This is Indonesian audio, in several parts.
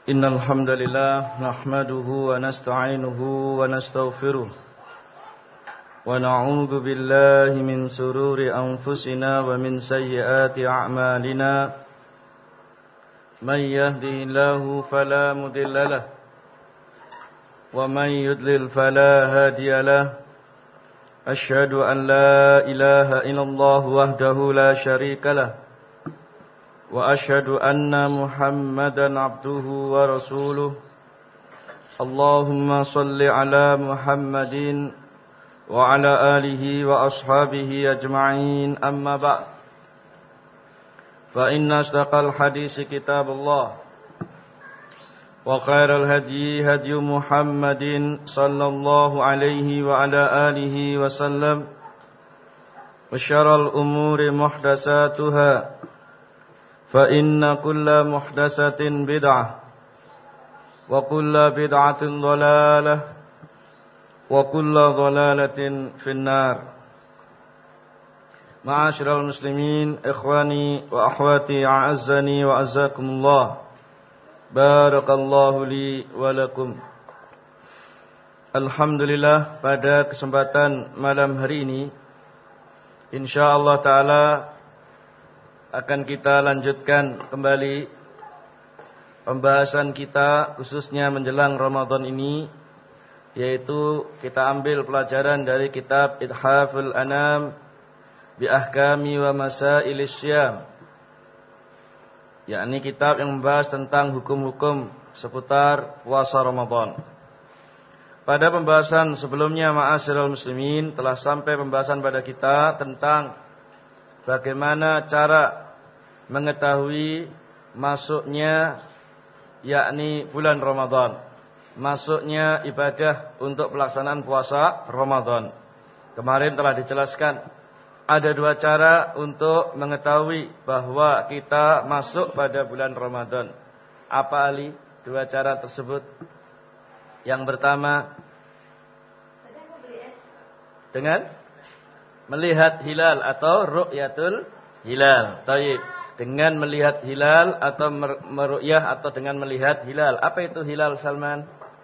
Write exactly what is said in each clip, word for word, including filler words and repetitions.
Innal hamdalillah nahmaduhu wa nasta'inuhu wa nastaghfiruh wa na'udzu billahi min sururi anfusina wa min sayyiati a'malina may yahdihillahu fala mudilla lahu wa may yudlil fala hadiya lahu asyhadu an la ilaha illallah wahdahu la syarika lahu wa asyhadu anna Muhammadan abduhu wa rasuluh. Allahumma salli ala Muhammadin wa ala alihi wa ashabihi ajma'in, amma ba'd. Fa inna asdaqal hadisi kitabullah wa khairal hadyi hadyu Muhammadin sallallahu alaihi wa ala alihi wa sallam wa syarrul umuri muhdatsatuha fa inna kulla muhdatsatin bid'ah wa kulla bid'atin dhalalah wa kulla dhalalatin finnar. Ma'asyiral muslimin, ikhwani wa akhwati, a'azzani wa azzakumullah. Barakallahu li wa lakum. Alhamdulillah, pada kesempatan malam hari ini insyaallah taala akan kita lanjutkan kembali pembahasan kita khususnya menjelang Ramadan ini, yaitu kita ambil pelajaran dari kitab Ithaful Anam bi Ahkami wa Masailis Syam, yakni kitab yang membahas tentang hukum-hukum seputar puasa Ramadan. Pada pembahasan sebelumnya, ma'asyiral muslimin, telah sampai pembahasan pada kita tentang bagaimana cara mengetahui masuknya yakni bulan Ramadan, masuknya ibadah untuk pelaksanaan puasa Ramadan. Kemarin telah dijelaskan ada dua cara untuk mengetahui bahwa kita masuk pada bulan Ramadan. Apa Ali dua cara tersebut? Yang pertama dengan melihat hilal atau ru'yatul hilal. Taib. Dengan melihat hilal atau meru'yah atau dengan melihat hilal. Apa itu hilal, Salman?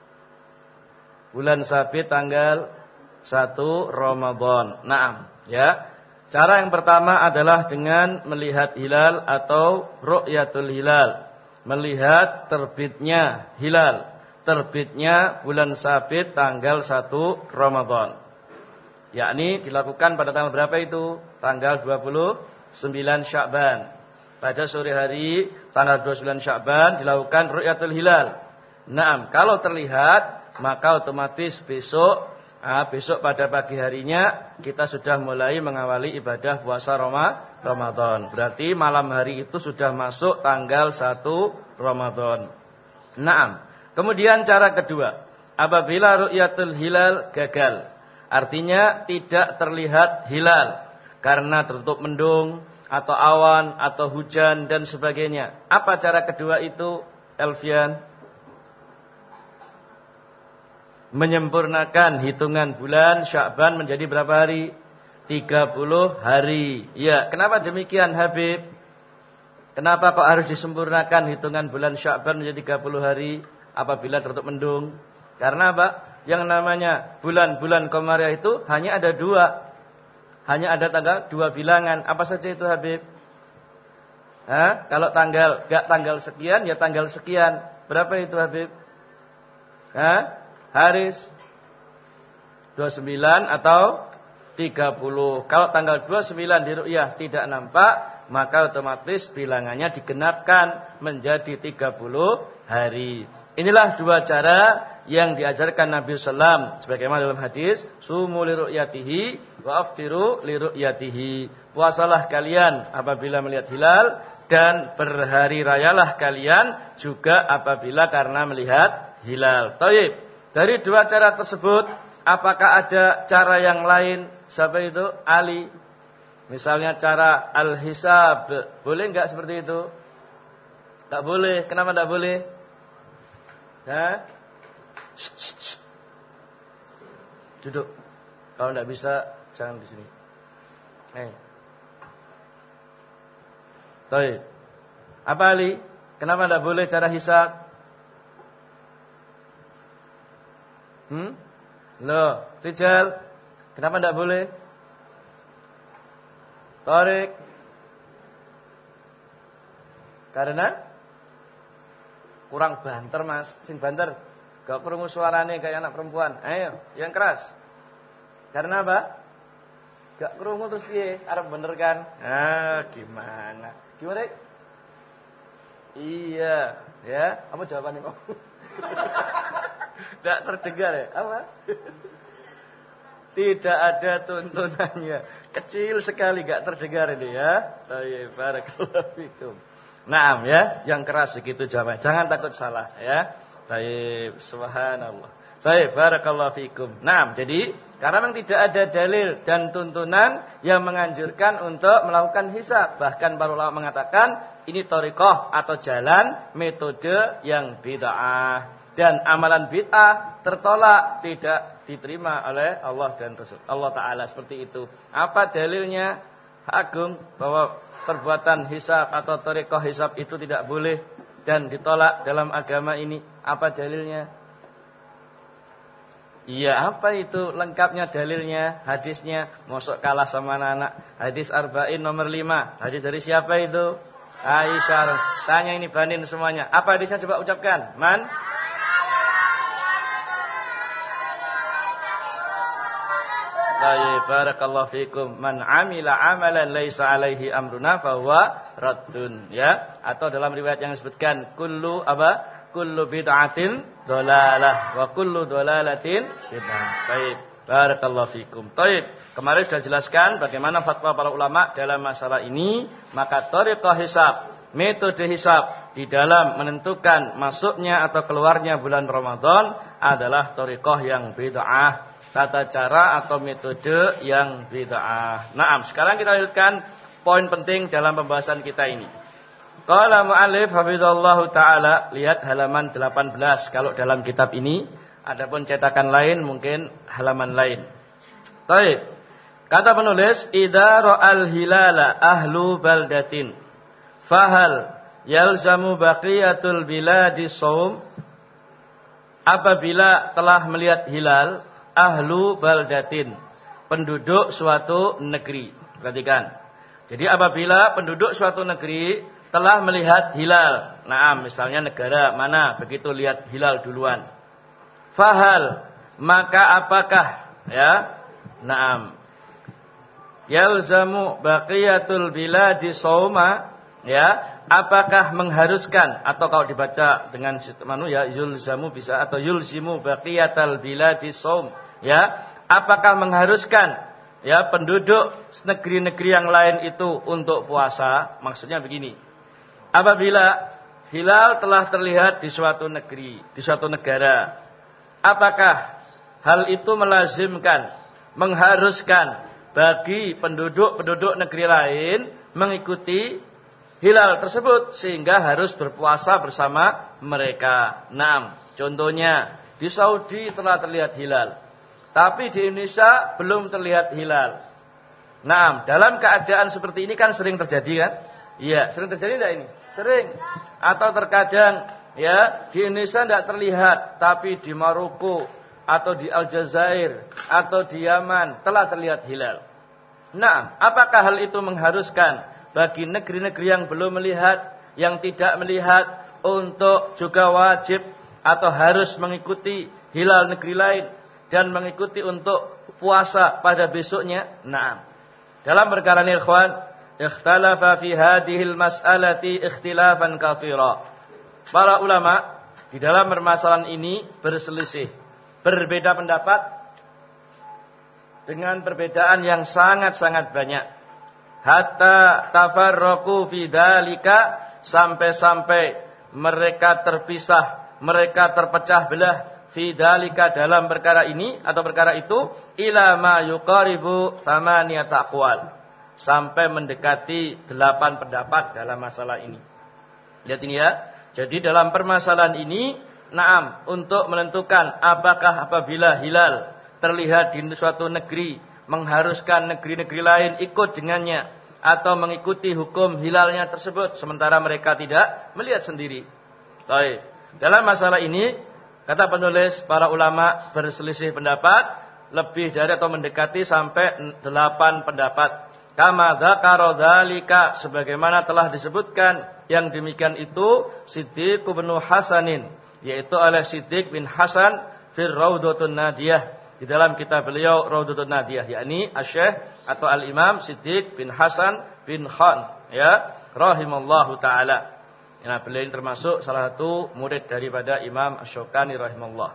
Bulan sabit tanggal satu Ramadan. Naam, ya. Cara yang pertama adalah dengan melihat hilal atau ru'yatul hilal. Melihat terbitnya hilal, terbitnya bulan sabit tanggal satu Ramadan. Yakni dilakukan pada tanggal berapa itu? Tanggal dua puluh sembilan Sya'ban. Pada sore hari tanggal dua puluh sembilan Sya'ban dilakukan ru'yatul hilal. Naam, kalau terlihat maka otomatis besok ah, besok pada pagi harinya kita sudah mulai mengawali ibadah puasa Roma, Ramadan. Berarti malam hari itu sudah masuk tanggal satu Ramadan. Naam. Kemudian cara kedua, apabila ru'yatul hilal gagal, artinya tidak terlihat hilal karena tertutup mendung atau awan atau hujan dan sebagainya. Apa cara kedua itu, Elvian? Menyempurnakan hitungan bulan Sya'ban menjadi berapa hari? tiga puluh hari. Ya, kenapa demikian Habib? Kenapa kok harus disempurnakan hitungan bulan Sya'ban menjadi tiga puluh hari apabila tertutup mendung? Karena apa? Yang namanya bulan-bulan Qamariah itu hanya ada dua. Hanya ada tanggal dua bilangan. Apa saja itu Habib? Hah? Kalau tanggal enggak tanggal sekian ya tanggal sekian. Berapa itu Habib? Hah? Haris dua puluh sembilan atau tiga puluh. Kalau tanggal dua puluh sembilan di ru'yah tidak nampak, maka otomatis bilangannya digenapkan menjadi tiga puluh hari. Inilah dua cara yang diajarkan Nabi sallallahu alaihi wasallam sebagaimana dalam hadis, sumu li ru'yatihi wa aftiru li ru'yatihi. Puasalah kalian apabila melihat hilal dan berhari rayalah kalian juga apabila karena melihat hilal. Taib. Dari dua cara tersebut, apakah ada cara yang lain? Siapa itu? Ali. Misalnya cara al-hisab. Boleh enggak seperti itu? Enggak boleh. Kenapa enggak boleh? Hah? Shh, shh, shh. Duduk. Kalau tidak bisa, jangan di sini. Eh. Baik. Apa Ali? Kenapa tidak boleh cara hisab? Hmm? Loh, Rijal, kenapa tidak boleh? Tarik. Karena kurang banter, Mas. Sing banter. Gak krungu suarane kayak anak perempuan. Ayo, yang keras. Karena apa? Gak krungu terus piye? Arep bener kan? Ah, gimana? Gimana? Iya, ya. Apa jawabannya kok? Tidak terdengar ya? Apa? Tidak ada tuntunannya. Kecil sekali gak terdengar ini ya. Baik, barakallahu fikum. Naam ya, yang keras begitu jawabannya. Jangan takut salah ya. Baik, subhanallah. Baik, barakallahu fikum. Naam, jadi karena memang tidak ada dalil dan tuntunan yang menganjurkan untuk melakukan hisab. Bahkan para ulama mengatakan ini thariqah atau jalan metode yang bid'ah. Dan amalan bid'ah tertolak, tidak diterima oleh Allah dan Rasul Allah Ta'ala, seperti itu. Apa dalilnya Agung bahwa perbuatan hisab atau thariqah hisab itu tidak boleh dan ditolak dalam agama ini? Apa dalilnya? Iya, apa itu lengkapnya dalilnya, hadisnya? Mosok kalah sama anak-anak. Hadis Arba'in nomor lima. Hadis dari siapa itu? Aisyah. Tanya ini banin semuanya. Apa hadisnya, coba ucapkan? Man? Baik, barakallahu fikum. Man amila amalan laisa alaihi amruna fahuwa raddun, ya. Atau dalam riwayat yang disebutkan kullu apa? Kullu bid'atin dhalalah wa kullu dhalalatin bid'ah. Baik, barakallahu fikum. Baik, kemarin sudah jelaskan bagaimana fatwa para ulama dalam masalah ini. Maka thariqah hisab, metode hisab di dalam menentukan masuknya atau keluarnya bulan Ramadan adalah thariqah yang bid'ah, tata cara atau metode yang bid'ah. Naam, sekarang kita lanjutkan poin penting dalam pembahasan kita ini. Qala mu'allif hafizallahu ta'ala, lihat halaman delapan belas kalau dalam kitab ini. Adapun cetakan lain mungkin halaman lain. Baik. Kata penulis, idza ra'al hilala ahlu baldatin fahal yalzamu baqiyatul biladi shaum. Apabila telah melihat hilal ahlu baldatin, penduduk suatu negeri. Perhatikan. Jadi apabila penduduk suatu negeri telah melihat hilal. Naam, misalnya negara mana begitu lihat hilal duluan. Fahal, maka apakah ya? Naam. Yalzamu baqiyatul biladi shauma, ya, apakah mengharuskan atau kalau dibaca dengan sistem anu ya yulzamu bisa atau yulzimu baqiyatal biladi shaum, ya, apakah mengharuskan ya penduduk negeri-negeri yang lain itu untuk puasa? Maksudnya begini. Apabila hilal telah terlihat di suatu negeri, di suatu negara, apakah hal itu melazimkan, mengharuskan bagi penduduk-penduduk negeri lain mengikuti hilal tersebut sehingga harus berpuasa bersama mereka? Naam, contohnya di Saudi telah terlihat hilal, tapi di Indonesia belum terlihat hilal. Naam, dalam keadaan seperti ini kan sering terjadi kan? Iya, sering terjadi enggak ini? Sering. Atau terkadang ya di Indonesia tidak terlihat, tapi di Maroko atau di Aljazair atau di Yaman telah terlihat hilal. Nah, apakah hal itu mengharuskan bagi negeri-negeri yang belum melihat, yang tidak melihat, untuk juga wajib atau harus mengikuti hilal negeri lain dan mengikuti untuk puasa pada besoknya? Nah, dalam perkara ini ikhwan, ikhtalafa fi hadhil mas'alati ikhtilafan katsira. Para ulama di dalam permasalahan ini berselisih, berbeda pendapat dengan perbedaan yang sangat-sangat banyak. Hatta tafarraqu fi dzalika, sampai-sampai mereka terpisah, mereka terpecah belah fi dzalika dalam perkara ini atau perkara itu ila ma yuqaribu tsamaniyata aqwal, sampai mendekati delapan pendapat dalam masalah ini. Lihat ini ya. Jadi dalam permasalahan ini, naam, untuk menentukan apakah apabila hilal terlihat di suatu negeri mengharuskan negeri-negeri lain ikut dengannya atau mengikuti hukum hilalnya tersebut sementara mereka tidak melihat sendiri. Baik. Dalam masalah ini Kata penulis, para ulama berselisih pendapat lebih dari atau mendekati sampai delapan pendapat. Kama dzakara dzalika, sebagaimana telah disebutkan yang demikian itu Siddiq bin Hasanin, yaitu oleh Siddiq bin Hasan fir Raudhatun Nadiyah, di dalam kitab beliau Raudhatun Nadiyah, yakni Asy-Syaikh atau Al-Imam Siddiq bin Hasan bin Khan, ya, rahimallahu taala. Nah, beliau ini termasuk salah satu murid daripada Imam Asy-Syaukani rahimahullah.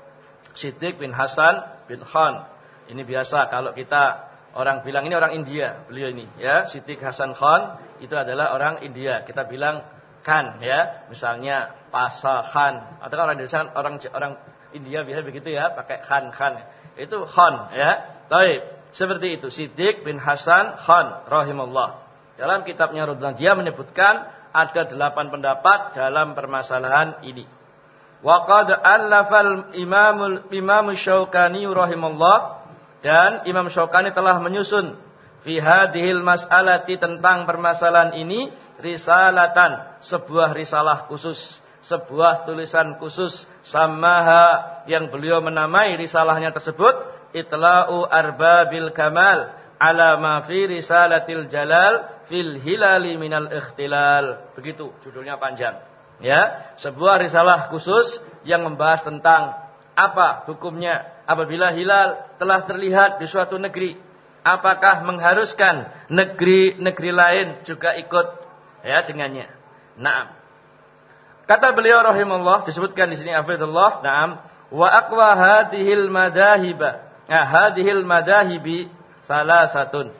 Siddiq bin Hasan bin Khan. Ini biasa kalau kita orang bilang ini orang India, beliau ini, ya. Siddiq Hasan Khan itu adalah orang India. Kita bilang Khan, ya. Misalnya Pasa Khan, atau orang Indonesia orang orang India biasa begitu, ya, pakai Khan Khan. Itu Khan, ya. Baik, seperti itu Siddiq bin Hasan Khan rahimahullah. Dalam kitabnya Raudhatun dia menyebutkan ada delapan pendapat dalam permasalahan ini. Wa qad allafal imamul imam Syaukani rahimahullah, dan Imam Syaukani telah menyusun fi hadhil mas'alati, tentang permasalahan ini, risalatan, sebuah risalah khusus, sebuah tulisan khusus, samaha, yang beliau menamai risalahnya tersebut Itla'u Arbabil Kamal ala ma fi risalatil Jalal fil hilali minal ikhtilal. Begitu judulnya, panjang, ya. Sebuah risalah khusus yang membahas tentang apa hukumnya apabila hilal telah terlihat di suatu negeri. Apakah mengharuskan negeri-negeri lain juga ikut, ya, dengannya. Naam. Kata beliau rahimahullah, disebutkan di sini afidullah, naam, wa aqwa hadhil madahiba. Nah, hadhil madahibi salasatun.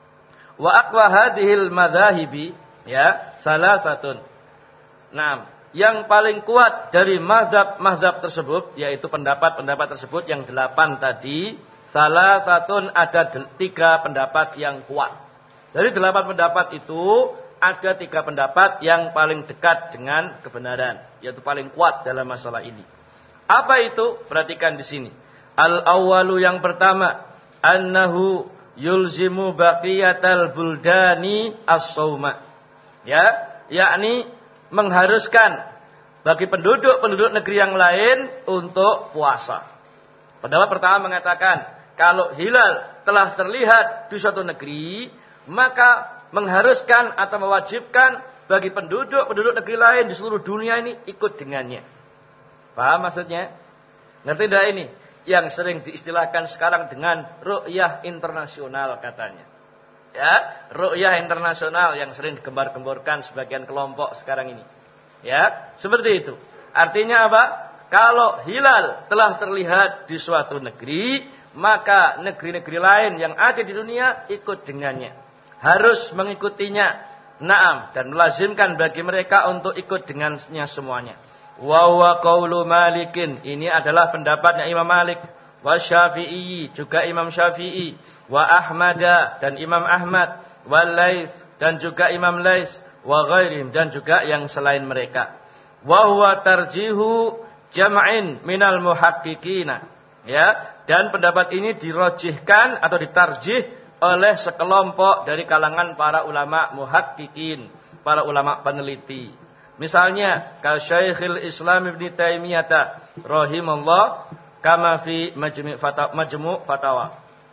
Wa aqwa hadhil madhahibi, ya, salah satu. Nah, yang paling kuat dari mazhab-mazhab tersebut, yaitu pendapat-pendapat tersebut yang delapan tadi, salah satu, ada tiga pendapat yang kuat. Dari delapan pendapat itu ada tiga pendapat yang paling dekat dengan kebenaran, yaitu paling kuat dalam masalah ini. Apa itu? Perhatikan di sini. Al-awwalu, yang pertama, annahu yulzimu baqiyatal buldani as-sauma, ya, yakni mengharuskan bagi penduduk-penduduk negeri yang lain untuk puasa. Pendapat pertama mengatakan kalau hilal telah terlihat di suatu negeri, maka mengharuskan atau mewajibkan bagi penduduk-penduduk negeri lain di seluruh dunia ini ikut dengannya. Paham maksudnya? Ngerti tidak ini? Yang sering diistilahkan sekarang dengan ru'yah internasional katanya. Ya, ru'yah internasional yang sering digembar-gemborkan sebagian kelompok sekarang ini. Ya, seperti itu. Artinya apa? Kalau hilal telah terlihat di suatu negeri, maka negeri-negeri lain yang ada di dunia ikut dengannya. Harus mengikutinya. Naam, dan melazimkan bagi mereka untuk ikut dengannya semuanya. Wa huwa qaulu Malikin, ini adalah pendapatnya Imam Malik, wa Syafi'i, juga Imam Syafi'i, wa Ahmada, dan Imam Ahmad, wa Laits, dan juga Imam Laits, wa ghairihim, dan juga yang selain mereka. Wa huwa tarjihu jam'in minal muhaqqiqina, ya, dan pendapat ini dirojihkan atau ditarjih oleh sekelompok dari kalangan para ulama muhaqqiqin, para ulama peneliti. Misalnya, ka Syekhul Islam Ibnu Taimiyah rahimahullah, kama fi Majmu' Fatawa, Majmu' Fatawa.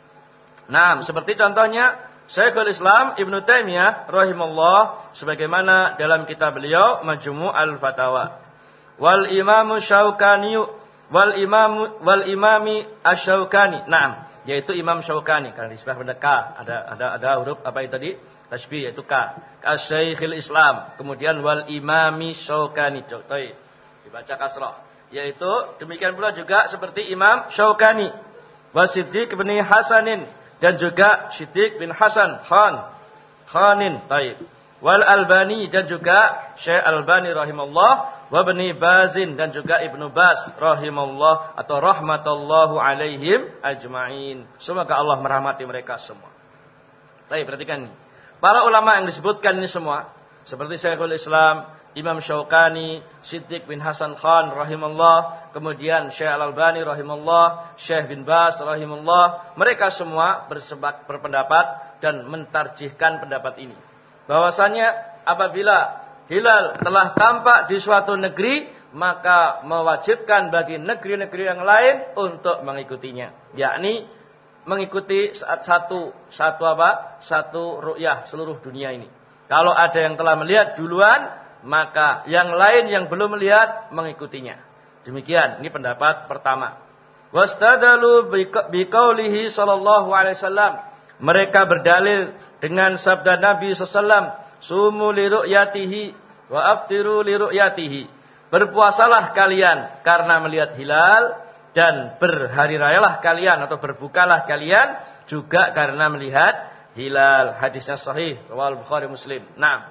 Nah, seperti contohnya Syekhul Islam Ibnu Taimiyah rahimahullah sebagaimana dalam kitab beliau Majmu' Al-Fatawa. Wal Imam Syaukani wal Imam wal Imami Asy-Syaukani. Naam, yaitu Imam Syaukani, karena di sebelah pada K ada ada ada huruf apa itu tadi? Tasbih, yaitu K. Asy-Syekhul Islam, kemudian wal Imami Syaukani, contoh dibaca kasrah, yaitu demikian pula juga seperti Imam Syaukani, wa Siddiq bin Hasanin, dan juga Siddiq bin Hasan Khan Khanin, taib, wal Albani, dan juga Syekh Albani rahimahullah, wa Ibnu Bazin, dan juga Ibnu Baz rahimahullah atau rahmatallahu alaihim ajma'in. Semoga Allah merahmati mereka semua. Baik, perhatikan ini. Para ulama yang disebutkan ini semua, seperti Syekhul Islam, Imam Syaukani, Siddiq bin Hasan Khan rahimahullah, kemudian Syekh Al-Albani rahimahullah, Syekh bin Baz rahimahullah, mereka semua bersepak, berpendapat dan mentarjihkan pendapat ini. Bahwasanya apabila hilal telah tampak di suatu negeri, maka mewajibkan bagi negeri-negeri yang lain untuk mengikutinya, yakni mengikuti satu satu apa? Satu ru'yah seluruh dunia ini. Kalau ada yang telah melihat duluan, maka yang lain yang belum melihat mengikutinya. Demikian, ini pendapat pertama. Wastadalu biqaulihi sallallahu alaihi wasallam. Mereka berdalil dengan sabda Nabi sallallahu alaihi wasallam, sumu li ru'yatihi wa aftiru li ru'yatihi. Berpuasalah kalian karena melihat hilal, dan berhari rayalah kalian atau berbukalah kalian juga karena melihat hilal. Hadisnya sahih, riwayat Bukhari Muslim. Nah,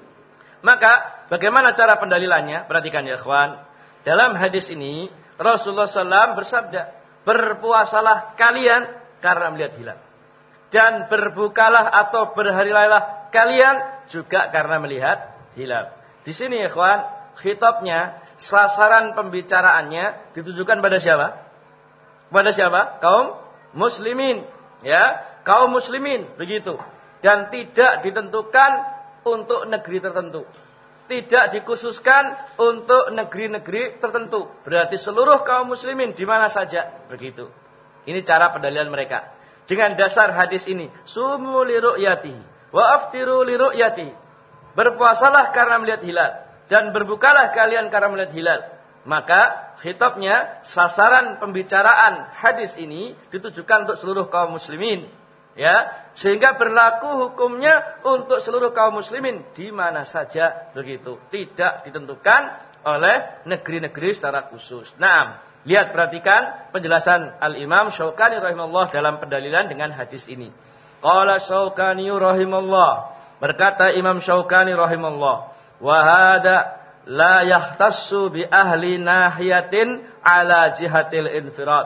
maka bagaimana cara pendalilannya? Perhatikan ya ikhwan. Dalam hadis ini Rasulullah shallallahu alaihi wasallam bersabda, berpuasalah kalian karena melihat hilal, dan berbukalah atau berhari rayalah kalian juga karena melihat hilal. Di sini ya ikhwan, khitabnya, sasaran pembicaraannya ditujukan pada siapa? Pada siapa? Kaum muslimin, ya, kaum muslimin, begitu. Dan tidak ditentukan untuk negeri tertentu. Tidak dikhususkan untuk negeri-negeri tertentu. Berarti seluruh kaum muslimin di mana saja, begitu. Ini cara pendalilan mereka. Dengan dasar hadis ini, sumu li ru'yatihi wa aftiru li ru'yatihi. Berpuasalah karena melihat hilal, dan berbukalah kalian karena melihat hilal. Maka khitabnya, sasaran pembicaraan hadis ini ditujukan untuk seluruh kaum muslimin, ya, sehingga berlaku hukumnya untuk seluruh kaum muslimin di mana saja, begitu. Tidak ditentukan oleh negeri-negeri secara khusus. Nah, lihat, perhatikan penjelasan Al-Imam Syaukani rahimahullah dalam pendalilan dengan hadis ini. Qala Syaukani rahimahullah, berkata Imam Syaukani rahimahullah, wa hada la yahtassu bi ahli nahiyatin ala jihatil infirad.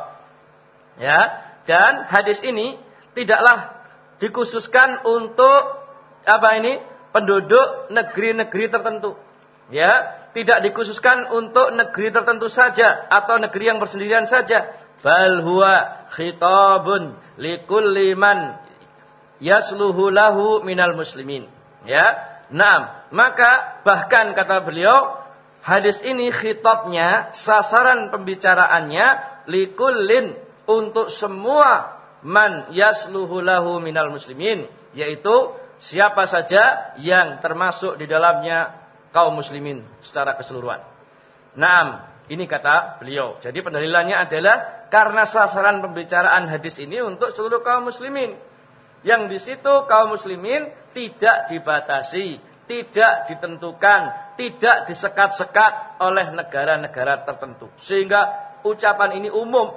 Ya, dan hadis ini tidaklah dikhususkan untuk apa ini? Penduduk negeri-negeri tertentu. Ya, tidak dikhususkan untuk negeri tertentu saja atau negeri yang bersendirian saja. Bal huwa khitabun likulli man yasluhu lahu minal muslimin. Ya. Nah, maka bahkan kata beliau, hadis ini khitabnya, sasaran pembicaraannya likullin, untuk semua man yasluhu lahu minal muslimin, yaitu siapa saja yang termasuk di dalamnya kaum muslimin secara keseluruhan. Nah, ini kata beliau. Jadi pendalilannya adalah karena sasaran pembicaraan hadis ini untuk seluruh kaum muslimin. Yang di situ kaum muslimin tidak dibatasi, tidak ditentukan, tidak disekat-sekat oleh negara-negara tertentu. Sehingga ucapan ini umum.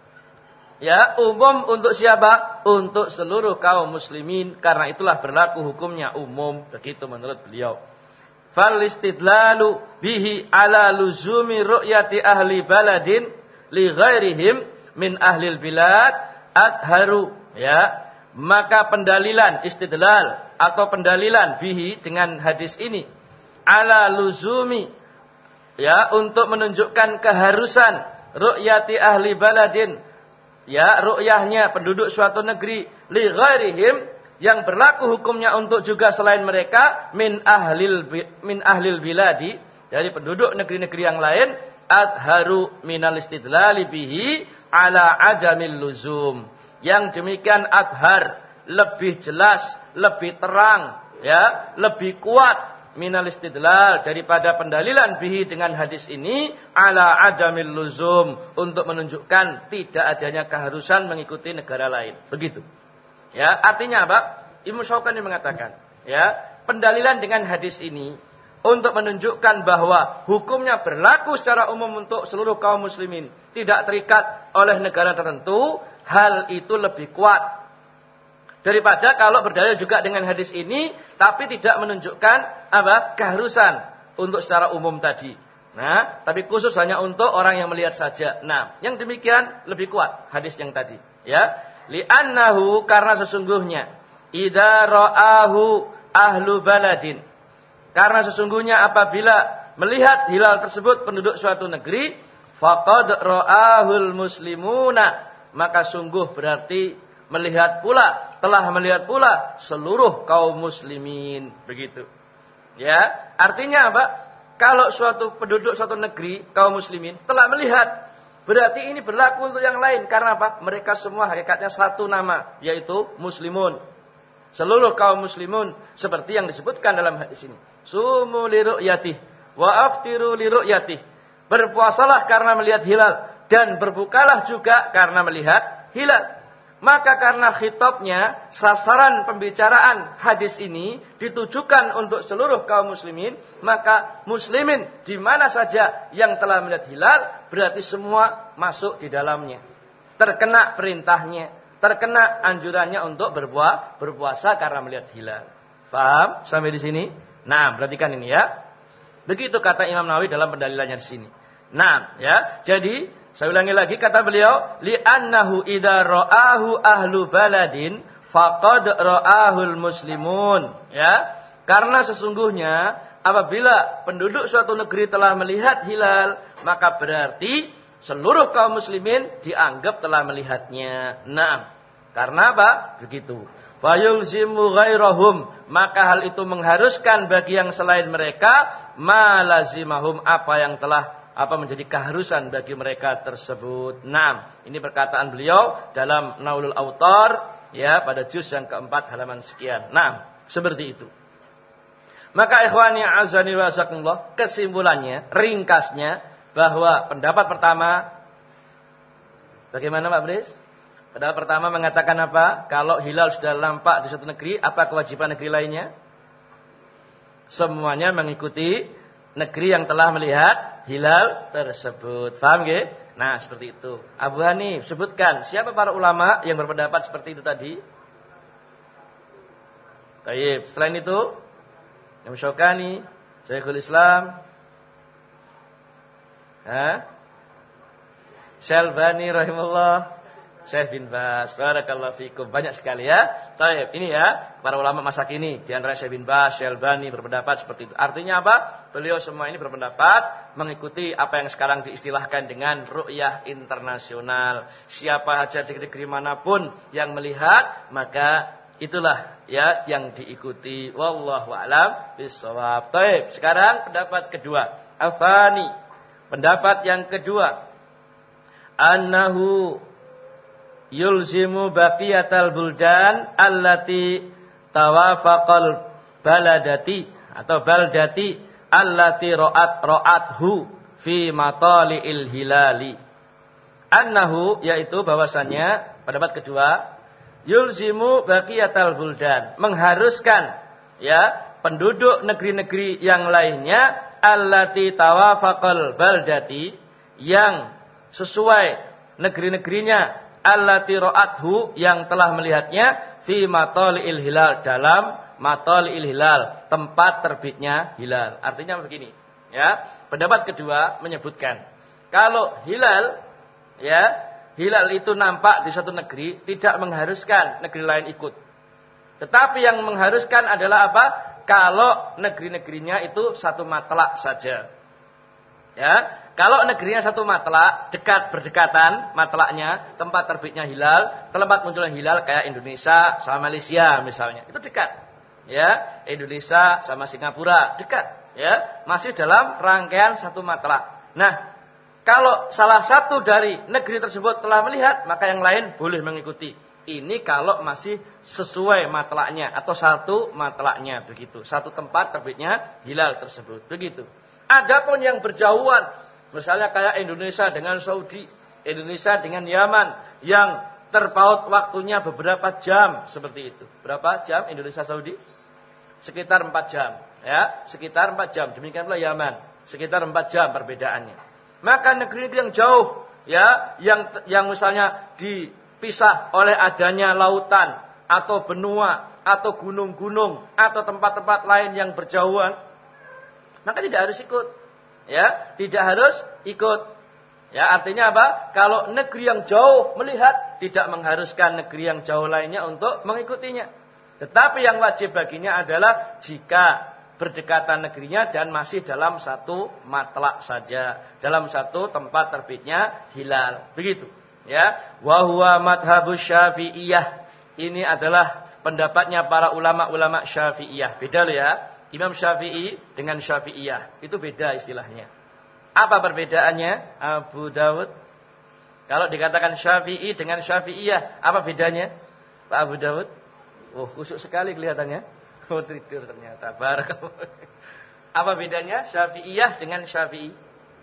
Ya, umum untuk siapa? Untuk seluruh kaum muslimin. Karena itulah berlaku hukumnya umum. Begitu menurut beliau. Fal istidlalu bihi ala luzumi ru'yati ahli baladin li ghairihim min ahlil bilad adharu. Ya, maka pendalilan istidlal atau pendalilan bihi dengan hadis ini ala luzumi, ya, untuk menunjukkan keharusan ru'yati ahli baladin, ya, ru'yahnya penduduk suatu negeri, li ghairihim, yang berlaku hukumnya untuk juga selain mereka, min ahlil min ahlil biladi, dari penduduk negeri-negeri yang lain, adharu minal istidlali bihi ala adamil luzum. Yang demikian adhar, lebih jelas, lebih terang, ya, lebih kuat minal istidlal, daripada pendalilan bihi dengan hadis ini ala adamil luzum, untuk menunjukkan tidak adanya keharusan mengikuti negara lain. Begitu. Ya, artinya apa? Imam Syaukani mengatakan, ya, pendalilan dengan hadis ini untuk menunjukkan bahwa hukumnya berlaku secara umum untuk seluruh kaum muslimin, tidak terikat oleh negara tertentu. Hal itu lebih kuat daripada kalau berdalil juga dengan hadis ini, tapi tidak menunjukkan apa? Keharusan untuk secara umum tadi. Nah, tapi khusus hanya untuk orang yang melihat saja. Nah, yang demikian lebih kuat hadis yang tadi. Ya, li'annahu, karena sesungguhnya idza ra'ahu ahlu baladin, karena sesungguhnya apabila melihat hilal tersebut penduduk suatu negeri, faqad ra'ahul muslimuna, maka sungguh berarti melihat pula, telah melihat pula seluruh kaum muslimin. Begitu. Ya, artinya apa? kalau suatu penduduk suatu negeri kaum muslimin telah melihat, berarti ini berlaku untuk yang lain. Karena apa? Mereka semua hakikatnya satu nama, yaitu muslimun. Seluruh kaum muslimun seperti yang disebutkan dalam hadis ini. Sumu li ru'yatih wa aftiru li ru'yatih. Berpuasalah karena melihat hilal dan berbukalah juga karena melihat hilal. Maka karena khitabnya, sasaran pembicaraan hadis ini ditujukan untuk seluruh kaum muslimin, maka muslimin di mana saja yang telah melihat hilal, berarti semua masuk di dalamnya. Terkena perintahnya, terkena anjurannya untuk berpuasa, berpuasa karena melihat hilal. Faham sampai di sini? Nah, perhatikan ini ya. Begitu kata Imam Nawawi dalam pendalilannya di sini. Nah, ya. Jadi saya ulangi lagi kata beliau, li'annahu idza ra'ahu ahlu baladin faqad ra'ahul muslimun, ya. Karena sesungguhnya apabila penduduk suatu negeri telah melihat hilal, maka berarti seluruh kaum muslimin dianggap telah melihatnya. Nah, karena apa? Begitu. Fayulzimu ghairahum, maka hal itu mengharuskan bagi yang selain mereka ma lazimahum, apa yang telah apa menjadi keharusan bagi mereka tersebut. Nah, ini perkataan beliau dalam Naulul Autar, ya, pada juz yang keempat halaman sekian. Nah, seperti itu. Maka ikhwani azani wa azakumullah, kesimpulannya, ringkasnya, bahwa pendapat pertama, bagaimana Pak Bris? Pendapat pertama mengatakan apa? Kalau hilal sudah nampak di suatu negeri, apa kewajiban negeri lainnya? Semuanya mengikuti negeri yang telah melihat hilal tersebut. Faham nggih? Nah, seperti itu. Abu Hanif, sebutkan siapa para ulama yang berpendapat seperti itu tadi? Baik, selain itu Imam Syaukani, Syekhul Islam, ha? Syalbani rahimahullah, Syekh bin Baz, barakallahu fikum. Banyak sekali ya. Baik, ini ya para ulama masa kini, di antara Syekh bin Baz, Syalbani berpendapat seperti itu. Artinya apa? Beliau semua ini berpendapat mengikuti apa yang sekarang diistilahkan dengan ru'yah internasional. Siapa saja di negeri manapun yang melihat, maka itulah ya yang diikuti. Wallahu a'lam bishawab. Baik, sekarang pendapat kedua. Al-thani, pendapat yang kedua. Annahu yulzimu baqiyatal buldan allati tawafaqal baladati atau baldati allati ra'at ra'athu fi matali'il hilali. Annahu, yaitu bahwasannya pendapat kedua, yulzimu baqiyatal buldan, mengharuskan ya penduduk negeri-negeri yang lainnya allati tawafaqal baldati, yang sesuai negeri-negerinya, allati ra'athu, yang telah melihatnya, fi matali'il hilal, dalam matali'il hilal, tempat terbitnya hilal. Artinya begini, ya. Pendapat kedua menyebutkan kalau hilal, ya, hilal itu nampak di suatu negeri, tidak mengharuskan negeri lain ikut. Tetapi yang mengharuskan adalah apa? Kalau negeri-negerinya itu satu matlak saja. Ya, kalau negerinya satu matlak, dekat berdekatan matlaknya, tempat terbitnya hilal, tempat munculnya hilal, kayak Indonesia sama Malaysia misalnya, itu dekat. Ya, Indonesia sama Singapura dekat. Ya, masih dalam rangkaian satu matlak. Nah, kalau salah satu dari negeri tersebut telah melihat, maka yang lain boleh mengikuti. Ini kalau masih sesuai matlaknya atau satu matlaknya, begitu. Satu tempat terbitnya hilal tersebut, begitu. Adapun yang berjauhan, misalnya kayak Indonesia dengan Saudi, Indonesia dengan Yaman, yang terpaut waktunya beberapa jam seperti itu. Berapa jam Indonesia Saudi? Sekitar empat jam, ya, sekitar empat jam. Demikian pula Yaman, sekitar empat jam perbedaannya. Maka negeri-negeri yang jauh, ya, yang yang misalnya dipisah oleh adanya lautan atau benua atau gunung-gunung atau tempat-tempat lain yang berjauhan, maka tidak harus ikut, ya, tidak harus ikut, ya. Artinya apa? Kalau negeri yang jauh melihat, tidak mengharuskan negeri yang jauh lainnya untuk mengikutinya. Tetapi yang wajib baginya adalah jika berdekatan negerinya dan masih dalam satu matlak saja, dalam satu tempat terbitnya hilal, begitu, ya. Wa huwa madhhabus Syafi'iyah. Ini adalah pendapatnya para ulama-ulama Syafi'iyah. Beda loh ya. Imam Syafi'i dengan Syafi'iyah. Itu beda istilahnya. Apa perbedaannya? Abu Dawud. Kalau dikatakan Syafi'i dengan Syafi'iyah, apa bedanya? Pak Abu Dawud? Oh, khusyuk sekali kelihatannya. Oh, tidur ternyata. Barakallahu. Apa bedanya Syafi'iyah dengan Syafi'i?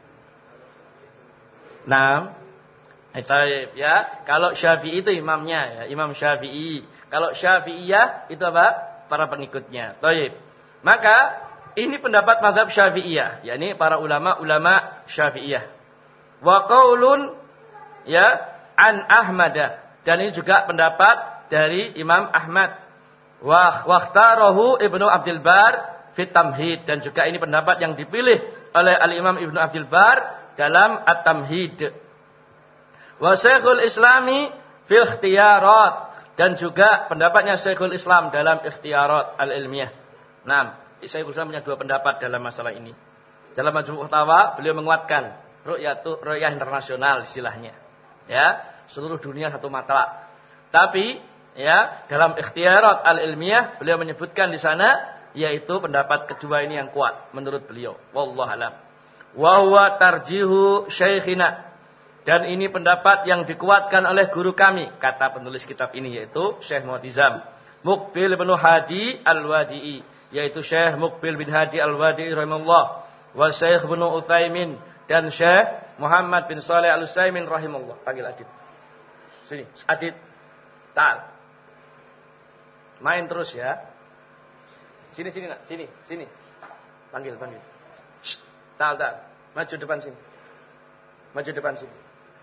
Naam. Baik, ya. Kalau Syafi'i itu imamnya, ya, Imam Syafi'i. Kalau Syafi'iyah itu apa? Para pengikutnya. Baik. Maka ini pendapat mazhab Syafi'iyah, yakni para ulama-ulama Syafi'iyah. Wa qaulun ya an Ahmad, dan ini juga pendapat dari Imam Ahmad. Wa waqtarahu Ibnu Abdul Bar fi Tamhid, dan juga ini pendapat yang dipilih oleh Al-Imam Ibnu Abdul Bar dalam At-Tamhid. Wa Syekhul Islami fil Ikhtiyarat, dan juga pendapatnya Syekhul Islam dalam Ikhtiyarat al-Ilmiyah. Nah, Syekhul Islam punya dua pendapat dalam masalah ini. Dalam Majmu' Fatawa beliau menguatkan ru'yatu ru'yah internasional istilahnya. Ya, seluruh dunia satu matlak. Tapi ya, dalam Ikhtiyarat al-Ilmiyah beliau menyebutkan di sana yaitu pendapat kedua ini yang kuat menurut beliau. Wallahu alam. Wa huwa tarjihu syekhina, dan ini pendapat yang dikuatkan oleh guru kami, kata penulis kitab ini, yaitu Syekh Mu'tizam Muqbil bin Hadi Al-Wadi'i, yaitu Syekh Muqbil bin Hadi Al-Wadi'i rahimahullah, wa Syekh bin Utsaimin, dan Syekh Muhammad bin Shalih Al-Utsaimin rahimahullah. Panggil Adit. Sini, Adit. Tal. Main terus ya. Sini sini nak, sini, sini. Panggil, panggil. Shh. Tal, tal. Maju depan sini. Maju depan sini.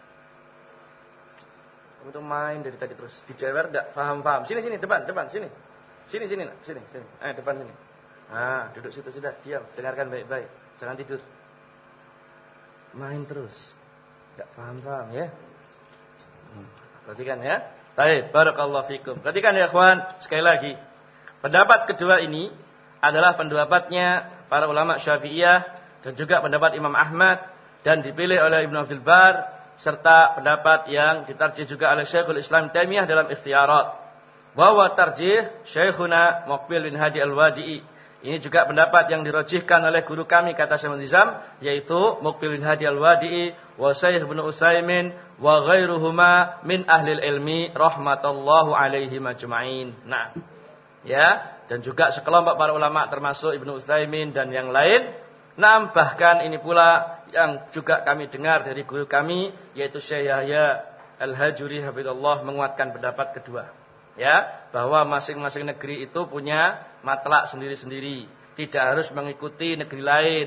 Kamu tuh main dari tadi terus. Dijewer enggak paham-paham. Sini sini depan, depan sini. Sini sini nak, sini, sini. Eh depan sini. Ah, duduk situ sudah, diam, dengarkan baik-baik. Jangan tidur. Main terus. Enggak paham-paham ya. Hmm. Perhatikan ya. Baik, barakallahu fikum. Perhatikan ya ikhwan, sekali lagi. Pendapat kedua ini adalah pendapatnya para ulama Syafi'iyah dan juga pendapat Imam Ahmad, dan dipilih oleh Ibnu Abdul Bar, serta pendapat yang ditarjih juga oleh Syekhul Islam Taimiyah dalam Ikhtiyarat. Wa wa tarjih Syekhuna Muqbil bin Hadi Al-Wadi'i. Ini juga pendapat yang dirajihkan oleh guru kami, kata Syekh Nizam, yaitu Muqbil bin Hadi Al-Wadi'i wa Syekh bin Utsaimin wa ghairuhuma min ahlil ilmi rahmatallahu alaihi majma'in. Nah, ya, dan juga sekelompok para ulama termasuk Ibnu Utsaimin dan yang lain. Nah, bahkan ini pula yang juga kami dengar dari guru kami, yaitu Syekh Yahya Al-Hajuri hafizallah, menguatkan pendapat kedua. Ya, bahwa masing-masing negeri itu punya matlak sendiri-sendiri, tidak harus mengikuti negeri lain.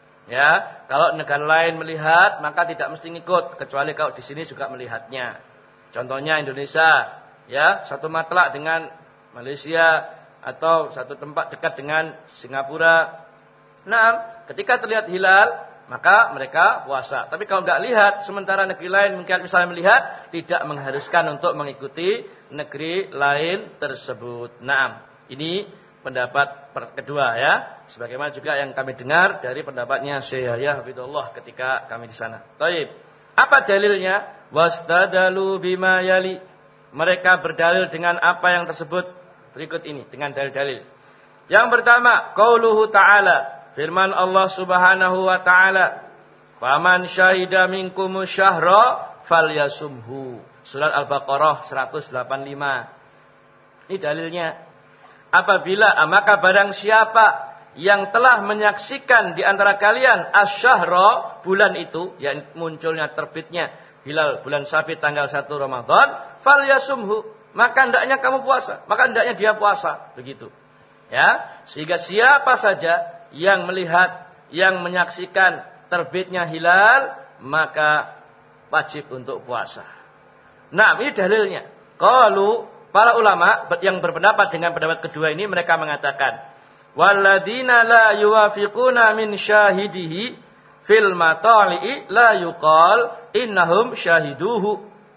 Ya, kalau negara lain melihat, maka tidak mesti ngikut, kecuali kalau di sini juga melihatnya. Contohnya Indonesia, ya, satu matlak dengan Malaysia atau satu tempat dekat dengan Singapura. Nah, ketika terlihat hilal, maka mereka puasa. Tapi kalau enggak lihat, sementara negeri lain mungkin misalnya melihat, tidak mengharuskan untuk mengikuti negeri lain tersebut. Nah, ini pendapat kedua ya. Sebagaimana juga yang kami dengar dari pendapatnya Syekh Yahya hafizahullah ketika kami di sana. Baik. Apa dalilnya? Wastadalu bima yali. Mereka berdalil dengan apa yang tersebut berikut ini, dengan dalil-dalil. Yang pertama, qauluhu ta'ala, firman Allah Subhanahu wa taala, "Faman syahida minkumu syahra falyasumhu." Surat Al-Baqarah seratus delapan puluh lima. Ini dalilnya. Apabila maka barang siapa yang telah menyaksikan di antara kalian asyahra, bulan itu, yang munculnya terbitnya hilal bulan Sabit tanggal satu Ramadan, falyasumhu, maka hendaknya kamu puasa, maka hendaknya dia puasa, begitu. Ya, sehingga siapa saja yang melihat, yang menyaksikan terbitnya hilal, maka wajib untuk puasa. Nah, ini dalilnya. Qalu, para ulama yang berpendapat dengan pendapat kedua ini, mereka mengatakan, walladzina la yuwafiquna min syahidihi fil matali'i la yuqal innahum syahiduhu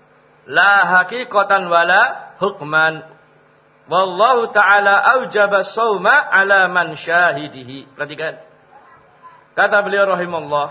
la haqiqatan wala hukman. Wallahu ta'ala aujaba sawma ala man syahidihi. Perhatikan. Kata beliau rahimahullah,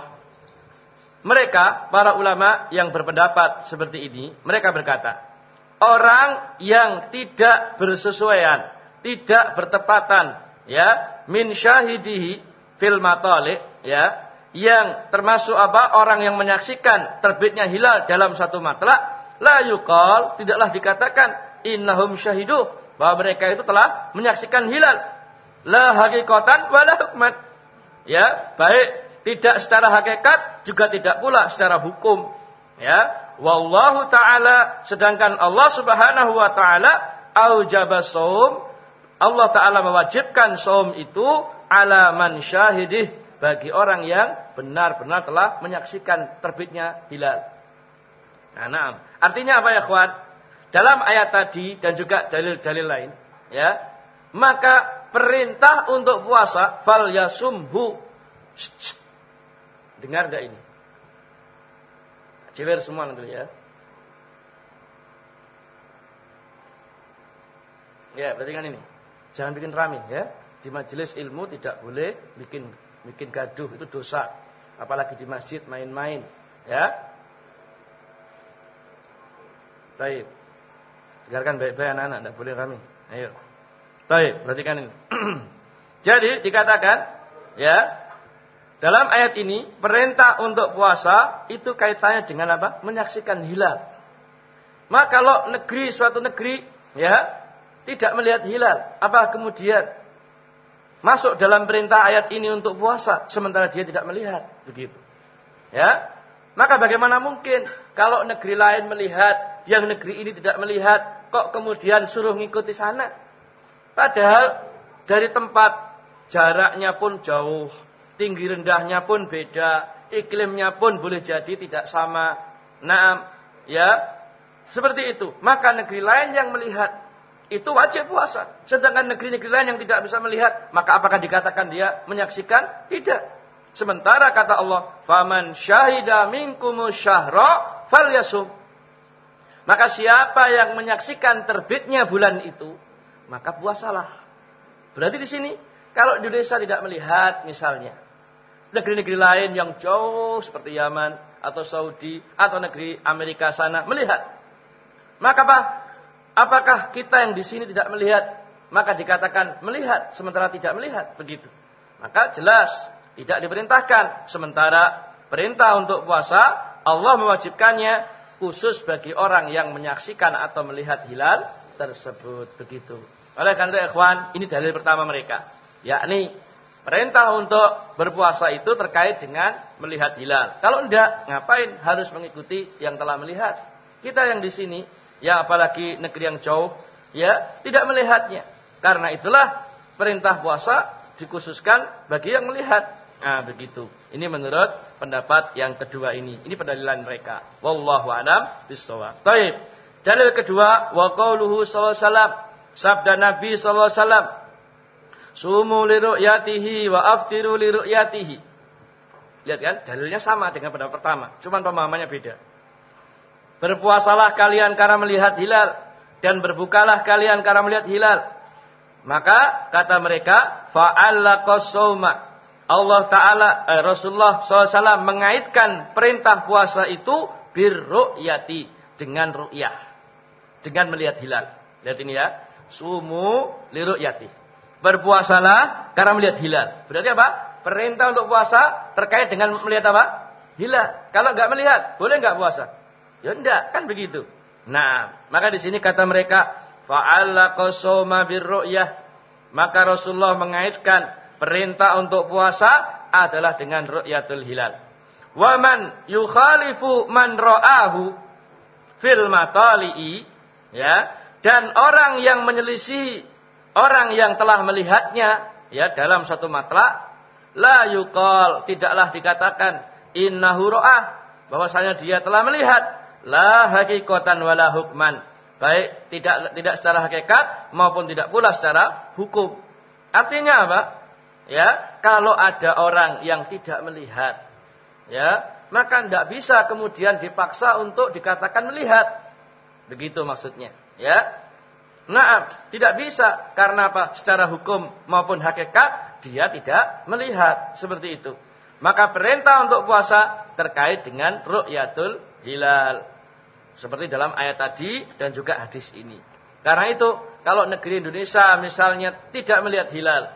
mereka, para ulama yang berpendapat seperti ini, mereka berkata, orang yang tidak bersesuaian, tidak bertepatan, ya, min syahidihi fil matali, ya, yang termasuk apa? Orang yang menyaksikan terbitnya hilal dalam satu matla, la yuqal, tidaklah dikatakan innahum syahiduh, bahwa mereka itu telah menyaksikan hilal. La haqiqatan wala hukman. Ya, baik tidak secara hakikat juga tidak pula secara hukum. Ya, wallahu taala, sedangkan Allah Subhanahu wa taala aujaba shaum, Allah taala mewajibkan shaum itu ala man syahidih, bagi orang yang benar-benar telah menyaksikan terbitnya hilal. Nah, nah, artinya apa ya, kawan? Dalam ayat tadi dan juga dalil-dalil lain, ya, maka perintah untuk puasa fal yasumhu. Dengar enggak ini? Cewer semua nanti ya. Ya, berarti kan ini. Jangan bikin rame ya. Di majelis ilmu tidak boleh bikin bikin gaduh, itu dosa. Apalagi di masjid main-main, ya. Baik. Dengarkan baik-baik anak-anak, tidak boleh rame. Ayo. Baik, perhatikan ini. Jadi dikatakan, ya, dalam ayat ini perintah untuk puasa itu kaitannya dengan apa? Menyaksikan hilal. Maka kalau negeri suatu negeri, ya, tidak melihat hilal, apa kemudian masuk dalam perintah ayat ini untuk puasa sementara dia tidak melihat, begitu. Ya. Maka bagaimana mungkin kalau negeri lain melihat, yang negeri ini tidak melihat, kok kemudian suruh ngikuti sana? Padahal dari tempat jaraknya pun jauh, tinggi rendahnya pun beda, iklimnya pun boleh jadi tidak sama. Naam, ya, seperti itu. Maka negeri lain yang melihat itu wajib puasa. Sedangkan negeri-negeri lain yang tidak bisa melihat, maka apakah dikatakan dia menyaksikan? Tidak. Sementara kata Allah, "Faman syahida minkumus syahra falyasum." Maka siapa yang menyaksikan terbitnya bulan itu, maka puasalah. Berarti di sini kalau Indonesia tidak melihat misalnya, negeri-negeri lain yang jauh seperti Yaman atau Saudi atau negeri Amerika sana melihat, maka apa? Apakah kita yang di sini tidak melihat, maka dikatakan melihat sementara tidak melihat, begitu? Maka jelas tidak diperintahkan. Sementara perintah untuk puasa Allah mewajibkannya khusus bagi orang yang menyaksikan atau melihat hilal tersebut, begitu. Oleh karena itu, ikhwan, ini dalil pertama mereka, yakni perintah untuk berpuasa itu terkait dengan melihat hilal. Kalau tidak, ngapain harus mengikuti yang telah melihat? Kita yang di sini, ya apalagi negeri yang jauh, ya tidak melihatnya. Karena itulah perintah puasa dikhususkan bagi yang melihat. Nah, begitu. Ini menurut pendapat yang kedua ini. Ini pendalilan mereka. Wallahu a'lam bishawab. Baik. Dalil kedua, wa qauluhu sallallahu alaihi wasallam, sabda Nabi sallallahu alaihi wasallam, sumu li ru'yatihi wa aftiru li ru'yatihi. Lihat kan, dalilnya sama dengan pendapat pertama, cuman pemahamannya beda. Berpuasalah kalian karena melihat hilal, dan berbukalah kalian karena melihat hilal. Maka kata mereka, fa'allaqas shauma. Allah Ta'ala, eh, Rasulullah shallallahu alaihi wasallam mengaitkan perintah puasa itu birru'yati, dengan ru'yah, dengan melihat hilal. Lihat ini ya, sumu li ru'yati. Berpuasalah karena melihat hilal. Berarti apa? Perintah untuk puasa terkait dengan melihat apa? Hilal. Kalau enggak melihat, boleh enggak puasa? Ya enggak, kan begitu. Nah, maka di sini kata mereka, fa'allaqas shauma birru'yah. Maka Rasulullah mengaitkan perintah untuk puasa adalah dengan ru'yatul hilal. Wa man yukhalifu man ra'ahu fil matali'i, ya, dan orang yang menyelisih orang yang telah melihatnya, ya, dalam satu matla, la yuqal, tidaklah dikatakan innahu ra'ah, bahwasanya dia telah melihat, la haqiqatan wala hukman, baik tidak tidak secara hakikat maupun tidak pula secara hukum. Artinya apa? Ya, kalau ada orang yang tidak melihat, ya, maka tidak bisa kemudian dipaksa untuk dikatakan melihat. Begitu maksudnya, ya. Nah, tidak bisa, karena apa? Secara hukum maupun hakikat dia tidak melihat, seperti itu. Maka perintah untuk puasa terkait dengan ru'yatul hilal, seperti dalam ayat tadi dan juga hadis ini. Karena itu, kalau negeri Indonesia misalnya tidak melihat hilal,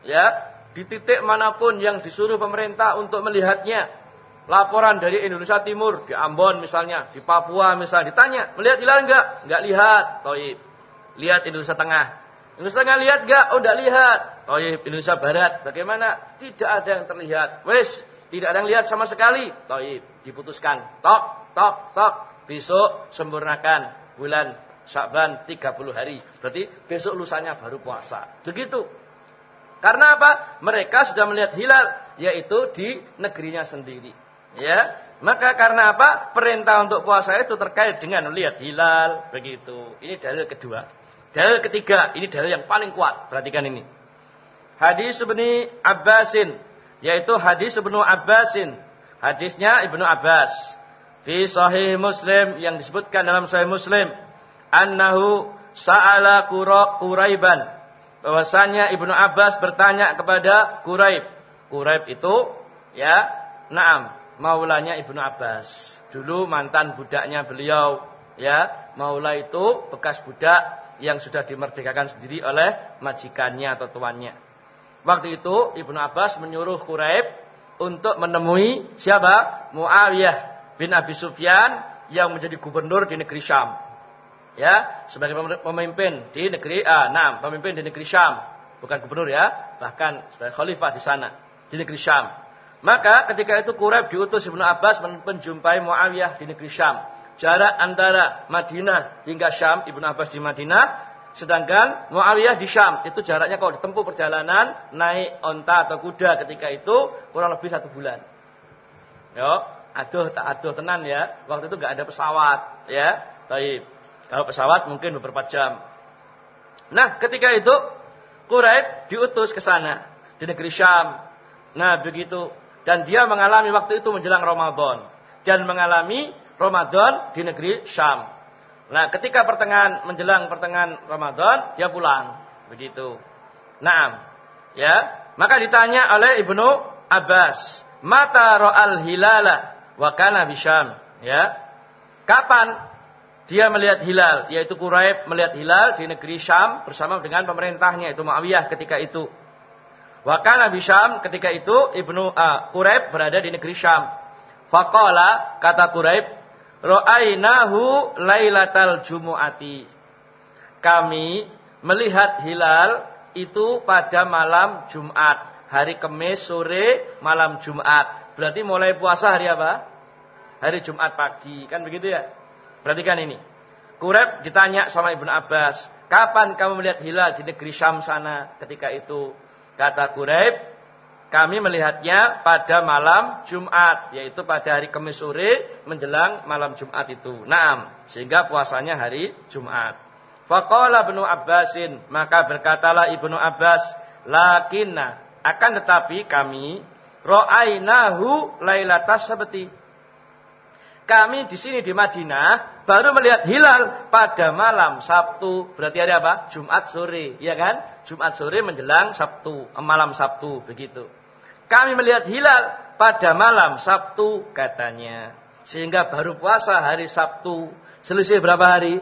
ya, di titik manapun yang disuruh pemerintah untuk melihatnya. Laporan dari Indonesia Timur, di Ambon misalnya, di Papua misalnya, ditanya, melihat hilal enggak? Enggak lihat. Thaib. Lihat Indonesia Tengah. Indonesia Tengah lihat enggak? Oh, enggak lihat. Thaib. Indonesia Barat, bagaimana? Tidak ada yang terlihat. Wes, tidak ada yang lihat sama sekali. Thaib. Diputuskan. Tok, tok, tok. Besok sempurnakan bulan Sya'ban tiga puluh hari. Berarti besok lusanya baru puasa. Begitu. Karena apa? Mereka sudah melihat hilal, yaitu di negerinya sendiri. Ya, maka karena apa? Perintah untuk puasa itu terkait dengan melihat hilal, begitu. Ini dalil kedua. Dalil ketiga, ini dalil yang paling kuat. Perhatikan ini. Hadis Ibnu Abbasin, yaitu hadis Ibnu Abbasin. Hadisnya Ibnu Abbas. Fi Sahih Muslim, yang disebutkan dalam Sahih Muslim, annahu sa'ala Quraiban. Bahwasanya Ibnu Abbas bertanya kepada Quraib. Quraib itu ya, na'am, maulanya Ibnu Abbas. Dulu mantan budaknya beliau, ya. Maula itu bekas budak yang sudah dimerdekakan sendiri oleh majikannya atau tuannya. Waktu itu Ibnu Abbas menyuruh Quraib untuk menemui siapa? Muawiyah bin Abi Sufyan yang menjadi gubernur di negeri Syam. Ya, sebagai pemimpin di negeri ah, nah, pemimpin di negeri Syam, bukan gubernur ya, bahkan sebagai khalifah di sana, di negeri Syam. Maka ketika itu Quraib diutus Ibnu Abbas menjumpai Muawiyah di negeri Syam. Jarak antara Madinah hingga Syam, Ibnu Abbas di Madinah, sedangkan Muawiyah di Syam. Itu jaraknya kalau ditempuh perjalanan naik onta atau kuda ketika itu kurang lebih satu bulan. Yo, aduh tak aduh tenan ya. Waktu itu enggak ada pesawat, ya. Baik. Kalau pesawat mungkin beberapa jam. Nah, ketika itu Quraib diutus ke sana di negeri Syam. Nah, begitu. Dan dia mengalami waktu itu menjelang Ramadan dan mengalami Ramadan di negeri Syam. Nah, ketika pertengahan menjelang pertengahan Ramadan, dia pulang. Begitu. Naam. Ya, maka ditanya oleh Ibnu Abbas, "Mata ra'al hilala wa kana bi Syam?" Ya. Kapan dia melihat hilal, yaitu Quraib melihat hilal di negeri Syam bersama dengan pemerintahnya, itu Muawiyah ketika itu. Wa kana bi Syam, ketika itu Ibnu uh, Quraib berada di negeri Syam. Faqala, kata Quraib, ra'ainahu lailatal jumu'ati. Kami melihat hilal itu pada malam Jumat, hari Kamis sore, malam Jumat. Berarti mulai puasa hari apa? Hari Jumat pagi, kan begitu ya? Perhatikan ini. Quraib ditanya sama Ibnu Abbas, kapan kamu melihat hilal di negeri Syam sana ketika itu? Kata Quraib, kami melihatnya pada malam Jumat, yaitu pada hari Kamis sore menjelang malam Jumat itu. Naam, sehingga puasanya hari Jumat. Faqala Ibnu Abbasin, maka berkatalah Ibnu Abbas, lakinna, akan tetapi kami ra'ainahu lailatas sabti. Kami di sini di Madinah baru melihat hilal pada malam Sabtu. Berarti hari apa? Jumat sore, ya kan? Jumat sore menjelang Sabtu, malam Sabtu, begitu. Kami melihat hilal pada malam Sabtu katanya. Sehingga baru puasa hari Sabtu. Selisih berapa hari?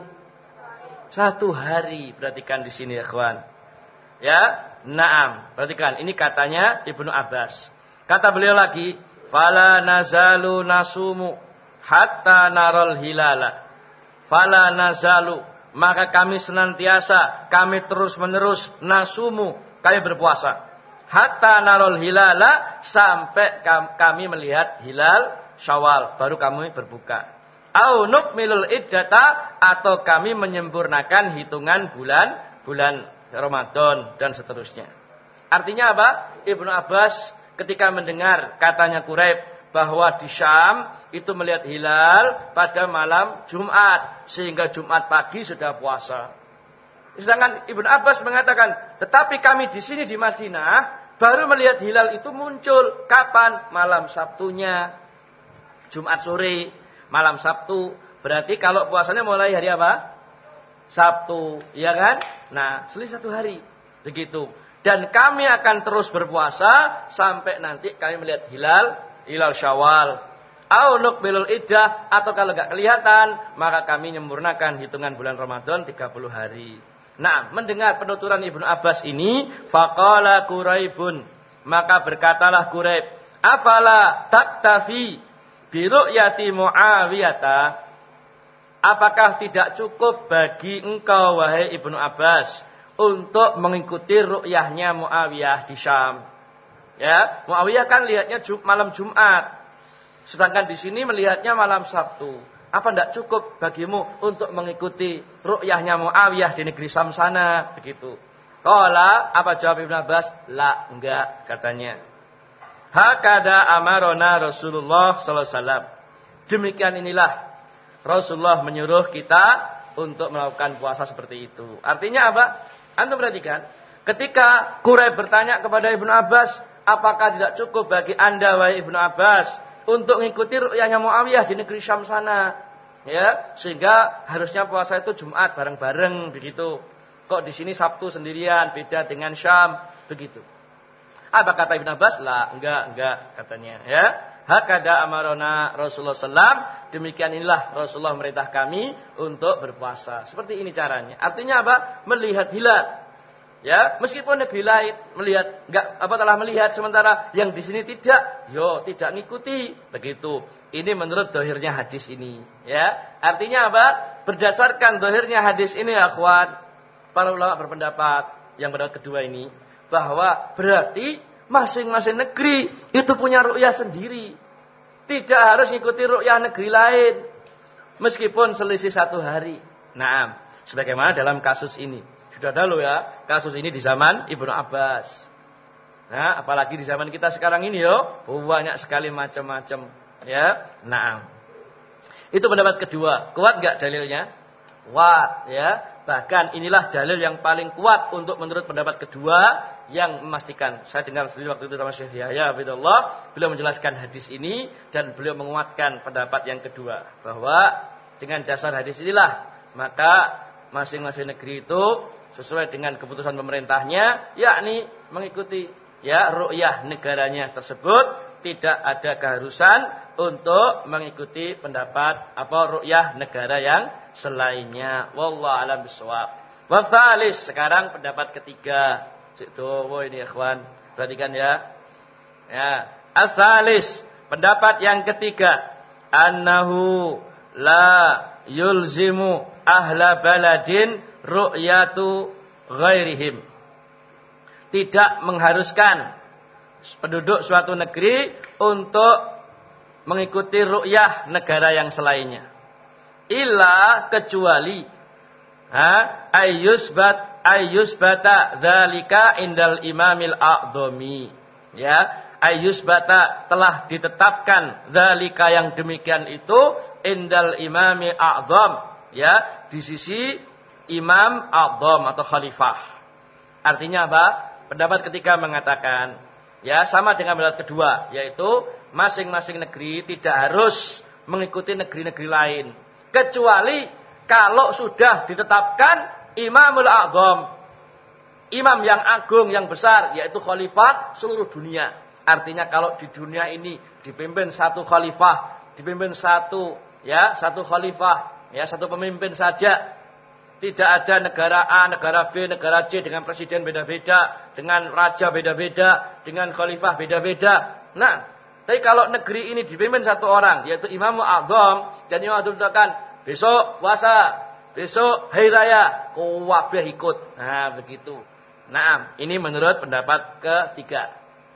Satu hari. Perhatikan di sini ya, kawan. Ya, naam. Perhatikan, ini katanya Ibnu Abbas. Kata beliau lagi, fala nazalu nasumu hatta narol hilala. Fala nazalu, maka kami senantiasa, kami terus menerus nasumu, kami berpuasa. Hatta narol hilala, sampai kami melihat hilal Syawal, baru kami berbuka. Au nukmilul iddata, atau kami menyempurnakan hitungan bulan bulan Ramadan dan seterusnya. Artinya apa? Ibnu Abbas ketika mendengar katanya Quraib bahwa di Syam itu melihat hilal pada malam Jumat, sehingga Jumat pagi sudah puasa. Sedangkan Ibnu Abbas mengatakan, tetapi kami di sini di Madinah baru melihat hilal itu muncul kapan? Malam Sabtunya, Jumat sore, malam Sabtu. Berarti kalau puasanya mulai hari apa? Sabtu, ya kan? Nah, selisih satu hari, begitu. Dan kami akan terus berpuasa sampai nanti kami melihat hilal hilal Syawal. Au nukbilul iddah, atau kalau enggak kelihatan, maka kami menyempurnakan hitungan bulan Ramadan tiga puluh hari. Nah, mendengar penuturan Ibnu Abbas ini, faqala Quraibun, maka berkatalah Quraib, afala taktafi bi ru'yati Muawiyata, apakah tidak cukup bagi engkau wahai Ibnu Abbas untuk mengikuti ru'yahnya Muawiyah di Syam? Ya, Muawiyah kan lihatnya Jum- malam Jumat, sedangkan di sini melihatnya malam Sabtu. Apa tidak cukup bagimu untuk mengikuti ru'yahnya Muawiyah di negeri Syam sana? Begitu. Qala, apa jawab Ibnu Abbas? La, enggak, katanya. Hakada amarona Rasulullah sallallahu alaihi wasallam. Demikian inilah Rasulullah menyuruh kita untuk melakukan puasa seperti itu. Artinya apa? Antum perhatikan, ketika Quraib bertanya kepada Ibnu Abbas, apakah tidak cukup bagi anda wahai Ibnu Abbas untuk mengikuti ru'yahnya Muawiyah di negeri Syam sana? Ya, sehingga harusnya puasa itu Jumat bareng-bareng begitu. Kok di sini Sabtu sendirian, beda dengan Syam, begitu. Apa kata Ibnu Abbas? La, enggak, enggak, katanya. Ya, hakada amarona Rasulullah sallallahu alaihi wasallam. Demikian inilah Rasulullah merintah kami untuk berpuasa. Seperti ini caranya. Artinya apa? Melihat hilal. Ya, meskipun negeri lain melihat, enggak apa telah melihat, sementara yang di sini tidak, yo tidak ngikuti, begitu. Ini menurut dohirnya hadis ini. Ya, artinya apa? Berdasarkan dohirnya hadis ini, akhwan, para ulama berpendapat yang pendapat kedua ini, bahwa berarti masing-masing negeri itu punya ru'yah sendiri. Tidak harus ikuti ru'yah negeri lain. Meskipun selisih satu hari. Naam. Sebagaimana dalam kasus ini. Sudah ada loh ya, kasus ini di zaman Ibnu Abbas. Nah, apalagi di zaman kita sekarang ini yo, banyak sekali macam-macam. Ya, naam. Itu pendapat kedua. Kuat enggak dalilnya? Kuat, ya. Bahkan inilah dalil yang paling kuat untuk menurut pendapat kedua yang memastikan. Saya dengar sendiri waktu itu sama Syekh Yahya Abdullah, beliau menjelaskan hadis ini dan beliau menguatkan pendapat yang kedua, bahwa dengan dasar hadis inilah maka masing-masing negeri itu sesuai dengan keputusan pemerintahnya, yakni mengikuti ya ru'yah negaranya tersebut, tidak ada keharusan untuk mengikuti pendapat apa ru'yah negara yang selainnya. Wallahu a'lam bishawab. Wa tsalis, sekarang pendapat ketiga. Situ, oh ini ikhwan, perhatikan ya. Ya, as-salis, pendapat yang ketiga, annahu la yulzimu ahla baladin ru'yatu ghairihim. Tidak mengharuskan penduduk suatu negeri untuk mengikuti ru'yah negara yang selainnya. Illa, kecuali ha ayyusbat ayyusbata dzalika indal imamil a'dhami. Ya, ayyusbata telah ditetapkan dzalika yang demikian itu indal imami a'dham, ya, di sisi imam a'dham atau khalifah. Artinya apa? Pendapat ketiga mengatakan, ya, sama dengan pendapat kedua, yaitu masing-masing negeri tidak harus mengikuti negeri-negeri lain, kecuali kalau sudah ditetapkan imamul a'dham, imam yang agung, yang besar, yaitu khalifah seluruh dunia. Artinya kalau di dunia ini dipimpin satu khalifah, dipimpin satu, ya, satu khalifah, ya, satu pemimpin saja. Tidak ada negara A, negara B, negara C dengan presiden beda-beda, dengan raja beda-beda, dengan khalifah beda-beda. Nah, tapi kalau negeri ini dipimpin satu orang, yaitu Imam A'dham, dan Imam A'dham katakan, besok puasa, besok hari raya, kabeh ikut. Nah, begitu. Nah, ini menurut pendapat ketiga.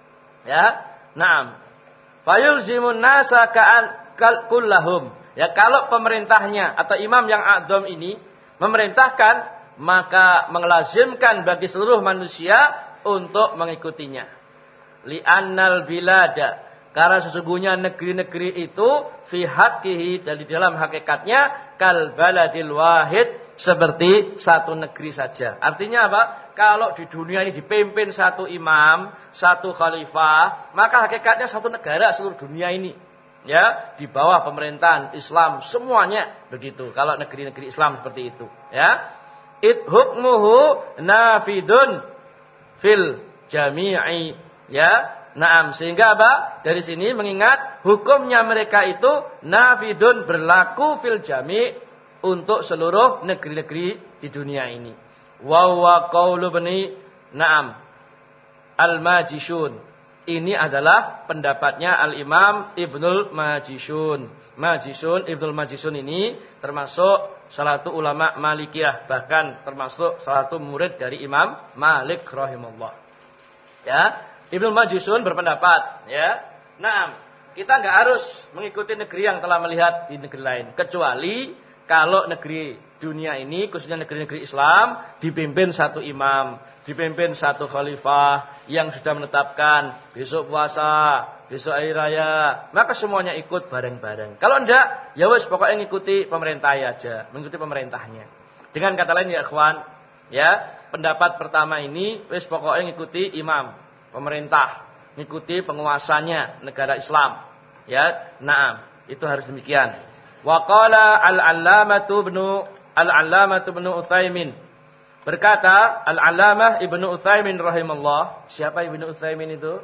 Ya, nah, fayulzimun nasa ka'al kullahum. Ya, kalau pemerintahnya atau imam yang a'dham ini memerintahkan, maka mengelazimkan bagi seluruh manusia untuk mengikutinya. Li'annal bilada, karena sesungguhnya negeri-negeri itu fi haqqihi, dari dalam hakikatnya kal baladil wahid, seperti satu negeri saja. Artinya apa? Kalau di dunia ini dipimpin satu imam, satu khalifah, maka hakikatnya satu negara seluruh dunia ini. Ya, di bawah pemerintahan Islam semuanya begitu. Kalau negeri-negeri Islam seperti itu, ya. It hukmuhu nafidun fil jami'i, ya. Naam, sehingga apa? Dari sini mengingat hukumnya mereka itu nafidun, berlaku fil jami', untuk seluruh negeri-negeri di dunia ini. wa huwa qaulu bani Na'am Al-Majishun. Ini adalah pendapatnya Al-Imam Ibnul Majishun. Majishun, Ibnul Majishun ini termasuk salah satu ulama Malikiyah, bahkan termasuk salah satu murid dari Imam Malik rahimahullah. Ya, Ibnul Majishun berpendapat, ya. Nah, kita enggak harus mengikuti negeri yang telah melihat di negeri lain, kecuali kalau negeri dunia ini, khususnya negeri-negeri Islam, dipimpin satu imam, dipimpin satu khalifah yang sudah menetapkan besok puasa, besok hari raya, maka semuanya ikut bareng-bareng. Kalau enggak, ya wes pokoknya ngikuti pemerintah aja, mengikuti pemerintahnya. Dengan kata lain ya ikhwan, ya, pendapat pertama ini wes pokoknya ngikuti imam, pemerintah, ngikuti penguasanya negara Islam. Ya, na'am, itu harus demikian. Wa qala al-'allamatu ibnu al-'allamatu ibnu Utsaimin. Berkata Al-'Allamah Ibnu Utsaimin rahimallah. Siapa Ibnu Utsaimin itu?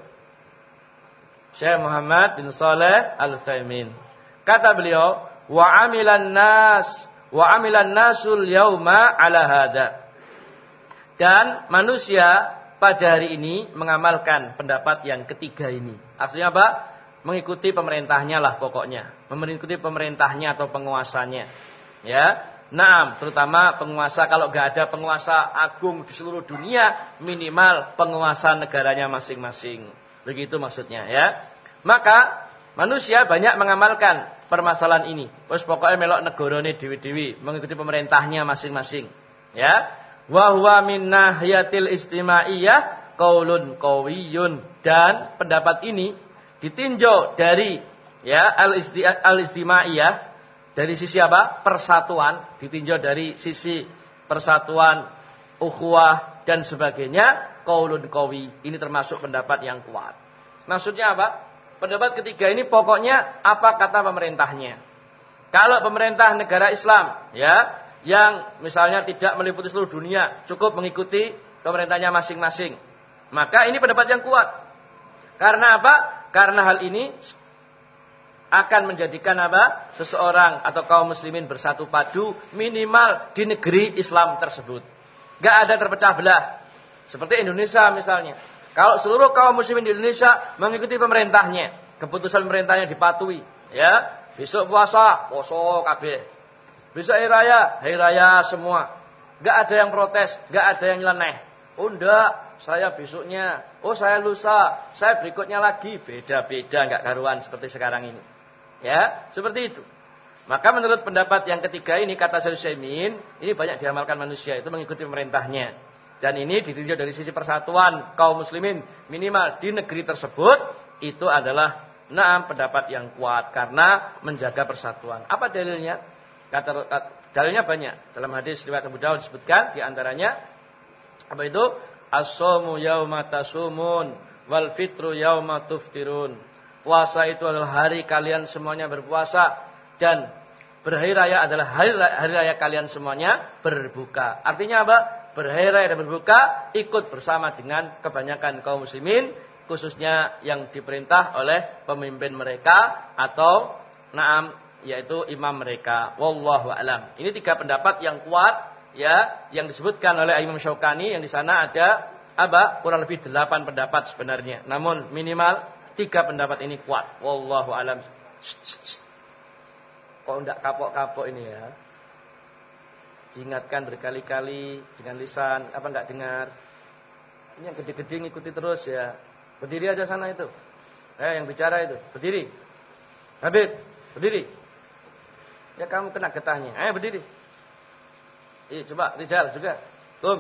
Syekh Muhammad bin Shalih Al-Utsaimin. Kata beliau, wa 'amilan nas wa 'amilan nasul yauma 'ala hada. Dan manusia pada hari ini mengamalkan pendapat yang ketiga ini. Artinya apa? Mengikuti pemerintahnya lah pokoknya. Mengikuti pemerintahnya atau penguasanya. Ya. Naam, terutama penguasa, kalau enggak ada penguasa agung di seluruh dunia, minimal penguasa negaranya masing-masing. Begitu maksudnya, ya. Maka manusia banyak mengamalkan permasalahan ini. Wes pokoknya melok negarane dewi-dewi, mengikuti pemerintahnya masing-masing. Ya. Wa huwa min nahiyatil istimaiyah qaulun qawiyyun. Dan pendapat ini ditinjau dari ya al-istimaiyah, dari sisi apa? Persatuan, ditinjau dari sisi persatuan, ukhuwah dan sebagainya, qaulun qawi. Ini termasuk pendapat yang kuat. Maksudnya apa? Pendapat ketiga ini pokoknya apa kata pemerintahnya. Kalau pemerintah negara Islam, ya, yang misalnya tidak meliputi seluruh dunia, cukup mengikuti pemerintahnya masing-masing, maka ini pendapat yang kuat. Karena apa? Karena hal ini akan menjadikan apa? Seseorang atau kaum muslimin bersatu padu minimal di negeri Islam tersebut. Gak ada terpecah belah. Seperti Indonesia misalnya. Kalau seluruh kaum muslimin di Indonesia mengikuti pemerintahnya, keputusan pemerintahnya dipatuhi, ya, besok puasa, poso kabeh. Besok hari raya, hari raya semua. Gak ada yang protes, gak ada yang nyeleneh. Oh enggak, saya besoknya, oh saya lusa, saya berikutnya lagi, beda-beda, gak karuan seperti sekarang ini. Ya, seperti itu. Maka menurut pendapat yang ketiga ini, kata Syekh Utsaimin, ini banyak diamalkan manusia, itu mengikuti pemerintahnya. Dan ini ditinjau dari sisi persatuan kaum muslimin minimal di negeri tersebut, itu adalah naam pendapat yang kuat karena menjaga persatuan. Apa dalilnya? Kata dalilnya banyak. Dalam hadis riwayat Abu Dawud disebutkan di antaranya apa itu? As-shaumu yauma tasumun wal fitru yauma tuftirun. Puasa itu adalah hari kalian semuanya berpuasa dan berhari raya adalah hari, hari raya kalian semuanya berbuka. Artinya apa? Berhari raya dan berbuka ikut bersama dengan kebanyakan kaum muslimin, khususnya yang diperintah oleh pemimpin mereka atau naam yaitu imam mereka. Wallahu a'lam. Ini tiga pendapat yang kuat ya, yang disebutkan oleh Imam Syaukani, yang di sana ada apa? Kurang lebih delapan pendapat sebenarnya. Namun minimal tiga pendapat ini kuat. Wallahu a'lam. Kok enggak kapok-kapok ini ya? Diingatkan berkali-kali dengan lisan, apa enggak dengar? Ini yang gede-gede ngikuti terus ya. Berdiri aja sana itu. Eh yang bicara itu, berdiri. Habib, berdiri. Ya kamu kena getahnya. Eh berdiri. Iya coba Rijal juga. Tum.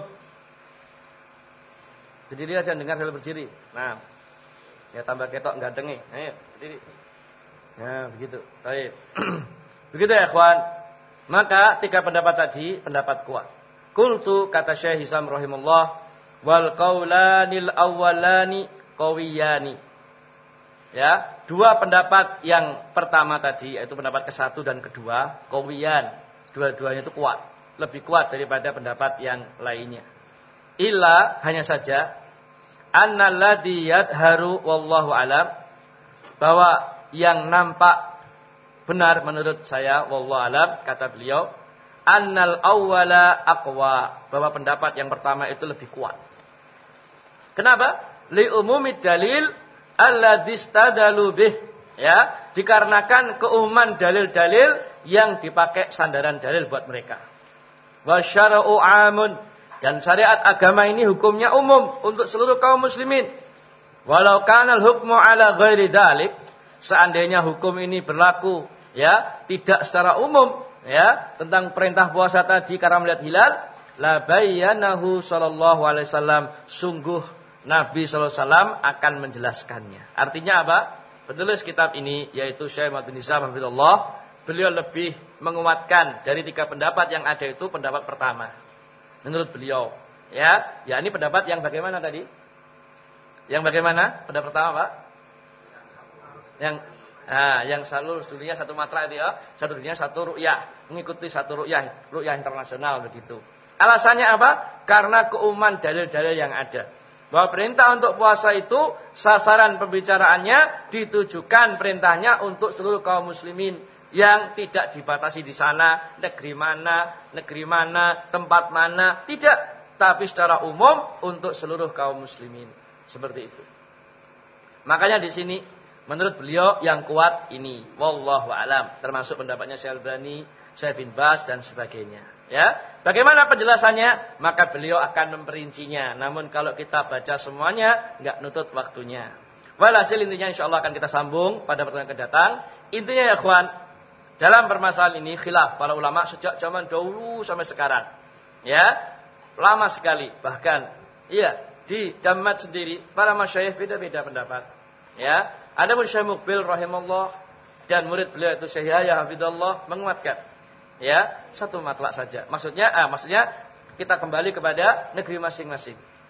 Berdiri aja dengar sambil berdiri. Nah. Ya tambah ketok gantengnya. Ayo berdiri. Nah begitu. Baik. Begitu ya ikhwan. Maka tiga pendapat tadi pendapat kuat. Qultu kata Syekh Hisam rahimahullah, wal qaulanil awwalani qawiyani. Ya, dua pendapat yang pertama tadi yaitu pendapat ke satu dan kedua qawiyan. Dua-duanya itu kuat, lebih kuat daripada pendapat yang lainnya. Illa hanya saja annalladzi yadharu wallahu alam, bahwa yang nampak benar menurut saya wallahu alam, kata beliau, annal awwala aqwa, bahwa pendapat yang pertama itu lebih kuat. Kenapa? Li umumid dalil alladzi istadalu bih, ya, dikarenakan keumuman dalil-dalil yang dipakai sandaran dalil buat mereka. Wa syara'u amun, dan syariat agama ini hukumnya umum untuk seluruh kaum muslimin. Walau kanal hukmu ala ghairi dalik, seandainya hukum ini berlaku, ya, tidak secara umum, ya, tentang perintah puasa tadi karena melihat hilal, la bayyanahu sallallahu alaihi wasallam, sungguh Nabi sallallahu alaihi wasallam akan menjelaskannya. Artinya apa? Penulis kitab ini yaitu Syekh Muhammad bin Nizam hafizahullah, beliau lebih menguatkan dari tiga pendapat yang ada itu pendapat pertama. Menurut beliau, ya, ya ini pendapat yang bagaimana tadi? Yang bagaimana? Pendapat pertama, Pak? Yang ah, yang selalu dunia satu matra itu ya, satu dunia satu ru'yah, mengikuti satu ru'yah, ru'yah internasional begitu. Alasannya apa? Karena keumuman dalil-dalil yang ada. Bahwa perintah untuk puasa itu sasaran pembicaraannya ditujukan perintahnya untuk seluruh kaum muslimin yang tidak dibatasi di sana, negeri mana, negeri mana, tempat mana, tidak, tapi secara umum untuk seluruh kaum muslimin. Seperti itu. Makanya di sini menurut beliau yang kuat ini, wallahu alam, termasuk pendapatnya Syekh Albani, Syekh bin Baz dan sebagainya. Ya, bagaimana penjelasannya? Maka beliau akan memperincinya. Namun kalau kita baca semuanya, enggak nutut waktunya. Walhasil intinya insyaallah akan kita sambung pada pertemuan yang akan datang. Intinya ya ikhwan, dalam permasalahan ini khilaf para ulama sejak zaman dahulu sampai sekarang. Ya, lama sekali. Bahkan, iya, di Dammat sendiri para masyayikh beda-beda pendapat. Ya, ada pun Syekh Muqbil rahimahullah dan murid beliau itu Syekh Yahya hafizallah menguatkan, ya, satu matlak saja. Maksudnya, ah, maksudnya kita kembali kepada negeri masing-masing.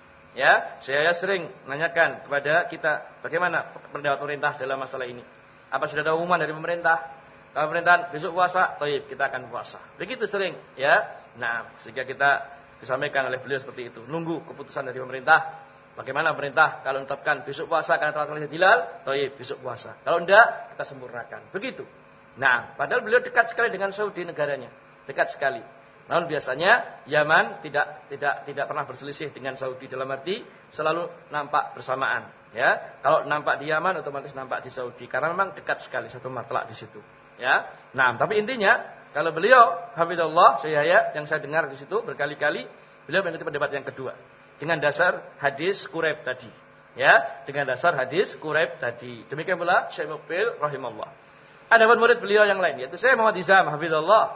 Ya, saya sering menanyakan kepada kita bagaimana pendapat pemerintah dalam masalah ini. Apa sudah ada umuman dari pemerintah? Kalau pemerintah besok puasa, toib, kita akan puasa. Begitu sering, ya. Nah, sehingga kita disampaikan oleh beliau seperti itu. Nunggu keputusan dari pemerintah. Bagaimana pemerintah kalau menetapkan besok puasa karena telah terlihat hilal, toib, besok puasa. Kalau enggak, kita sempurnakan. Begitu. Nah, padahal beliau dekat sekali dengan Saudi negaranya, dekat sekali. Namun biasanya Yaman tidak tidak tidak pernah berselisih dengan Saudi dalam arti selalu nampak bersamaan. Ya, kalau nampak di Yaman otomatis nampak di Saudi karena memang dekat sekali satu matlak di situ. Ya, nah tapi intinya kalau beliau hafizallah saya yang saya dengar di situ berkali-kali beliau mengikuti pendapat yang kedua dengan dasar hadis Quraib tadi. Ya, dengan dasar hadis Quraib tadi. Demikian pula Syekh Muqbil rahimahullah. Ada pun murid beliau yang lain yaitu Syekh Muhammad Izam hafizallah.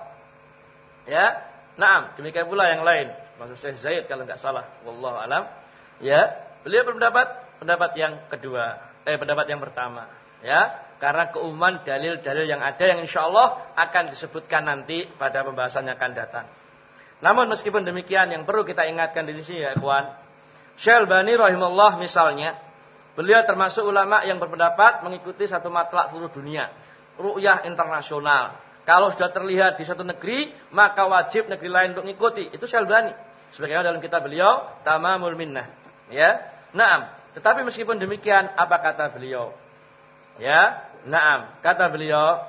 Ya, naam, demikian pula yang lain. Maksud Syekh Zaid kalau enggak salah, wallahu alam. Ya, beliau berpendapat pendapat yang kedua, eh pendapat yang pertama, ya. Karena keumuman dalil-dalil yang ada yang insyaallah akan disebutkan nanti pada pembahasan yang akan datang. Namun meskipun demikian yang perlu kita ingatkan di sini ya ikhwan, Syekh Albani rahimahullah misalnya, beliau termasuk ulama yang berpendapat mengikuti satu matlak seluruh dunia, ru'yah internasional. Kalau sudah terlihat di satu negeri, maka wajib negeri lain untuk mengikuti. Itu Syekh Albani. Sebagaimana dalam kitab beliau, Tamamul Minnah. Ya, naam. Tetapi meskipun demikian, apa kata beliau? Ya, naam. Kata beliau,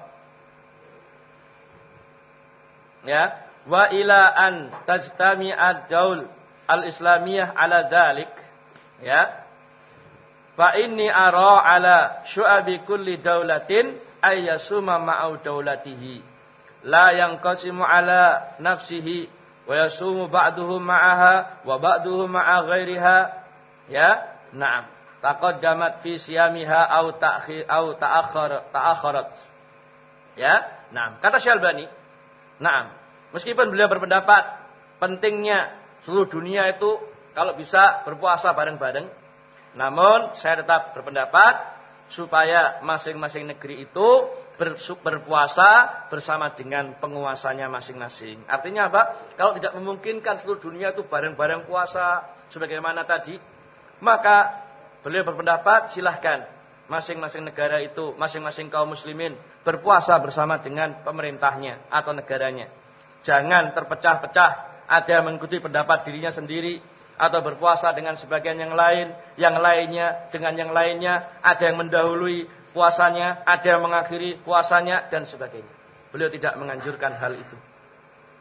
ya, wa ila an tajtami'ad daul al-islamiyah ala dhalik. Ya, fa inni ara ala syu'abi kulli daulatin ayyasuma ma'au daulatihi la yanqasimu ala nafsihi wa yasumu ba'duhu ma'aha wa ba'duhu ma'a ghairiha. Ya, na'am. Taqaddamat fi siyamiha au ta'khir au ta'akhkhar ta'akhkharat. Ya, na'am. Kata Syekh Albani, na'am. Meskipun beliau berpendapat pentingnya seluruh dunia itu kalau bisa berpuasa bareng-bareng, namun saya tetap berpendapat supaya masing-masing negeri itu berpuasa bersama dengan penguasanya masing-masing. Artinya apa? Kalau tidak memungkinkan seluruh dunia itu bareng-bareng puasa sebagaimana tadi, maka beliau berpendapat silahkan masing-masing negara itu, masing-masing kaum muslimin berpuasa bersama dengan pemerintahnya atau negaranya. Jangan terpecah-pecah, ada yang mengikuti pendapat dirinya sendiri atau berpuasa dengan sebagian yang lain, yang lainnya dengan yang lainnya, ada yang mendahului puasanya, ada yang mengakhiri puasanya dan sebagainya. Beliau tidak menganjurkan hal itu.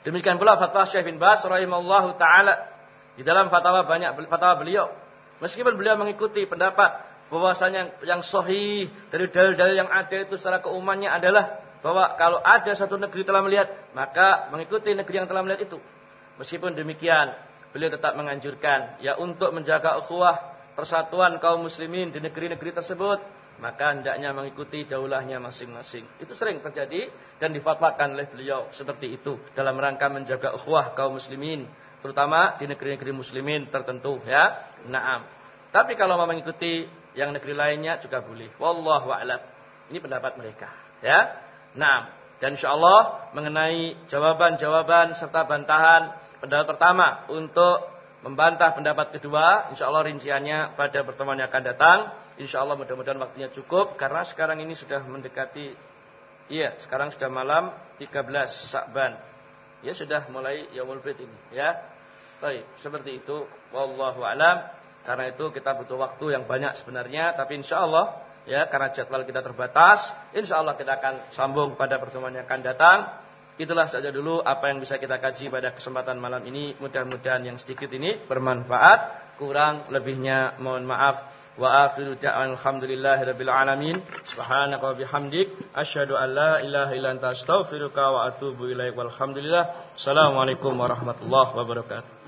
Demikian pula fatwa Syekh bin Baz rahimahullahu taala. Di dalam fatwa banyak fatwa beliau, meskipun beliau mengikuti pendapat bahwasanya yang sahih dari dalil-dalil yang ada itu secara keumumannya adalah bahwa kalau ada satu negeri telah melihat, maka mengikuti negeri yang telah melihat itu. Meskipun demikian, beliau tetap menganjurkan ya untuk menjaga ukhuwah persatuan kaum muslimin di negeri-negeri tersebut, maka hendaknya mengikuti daulahnya masing-masing. Itu sering terjadi dan difatwakan oleh beliau seperti itu dalam rangka menjaga ukhuwah kaum muslimin, terutama di negeri-negeri muslimin tertentu ya. Naam. Tapi kalau mau mengikuti yang negeri lainnya juga boleh. Wallahu a'lam. Ini pendapat mereka ya. Naam. Dan insyaallah mengenai jawaban-jawaban serta bantahan pendapat pertama untuk membantah pendapat kedua, insyaallah rinciannya pada pertemuan yang akan datang. Insyaallah mudah-mudahan waktunya cukup karena sekarang ini sudah mendekati, iya sekarang sudah malam tiga belas Sya'ban. Ya sudah mulai Yaumul Bid ini ya. Baik, seperti itu. Wallahu a'lam. Karena itu kita butuh waktu yang banyak sebenarnya, tapi insyaallah ya karena jadwal kita terbatas, insyaallah kita akan sambung pada pertemuan yang akan datang. Itulah saja dulu apa yang bisa kita kaji pada kesempatan malam ini. Mudah-mudahan yang sedikit ini bermanfaat. Kurang lebihnya mohon maaf. Wa akhiru da'wan alhamdulillahirabbil alamin. Subhanaka wa bihamdik asyhadu an la ilaha illa anta astaghfiruka wa atubu ilaik. Walhamdulillah. Assalamualaikum warahmatullahi wabarakatuh.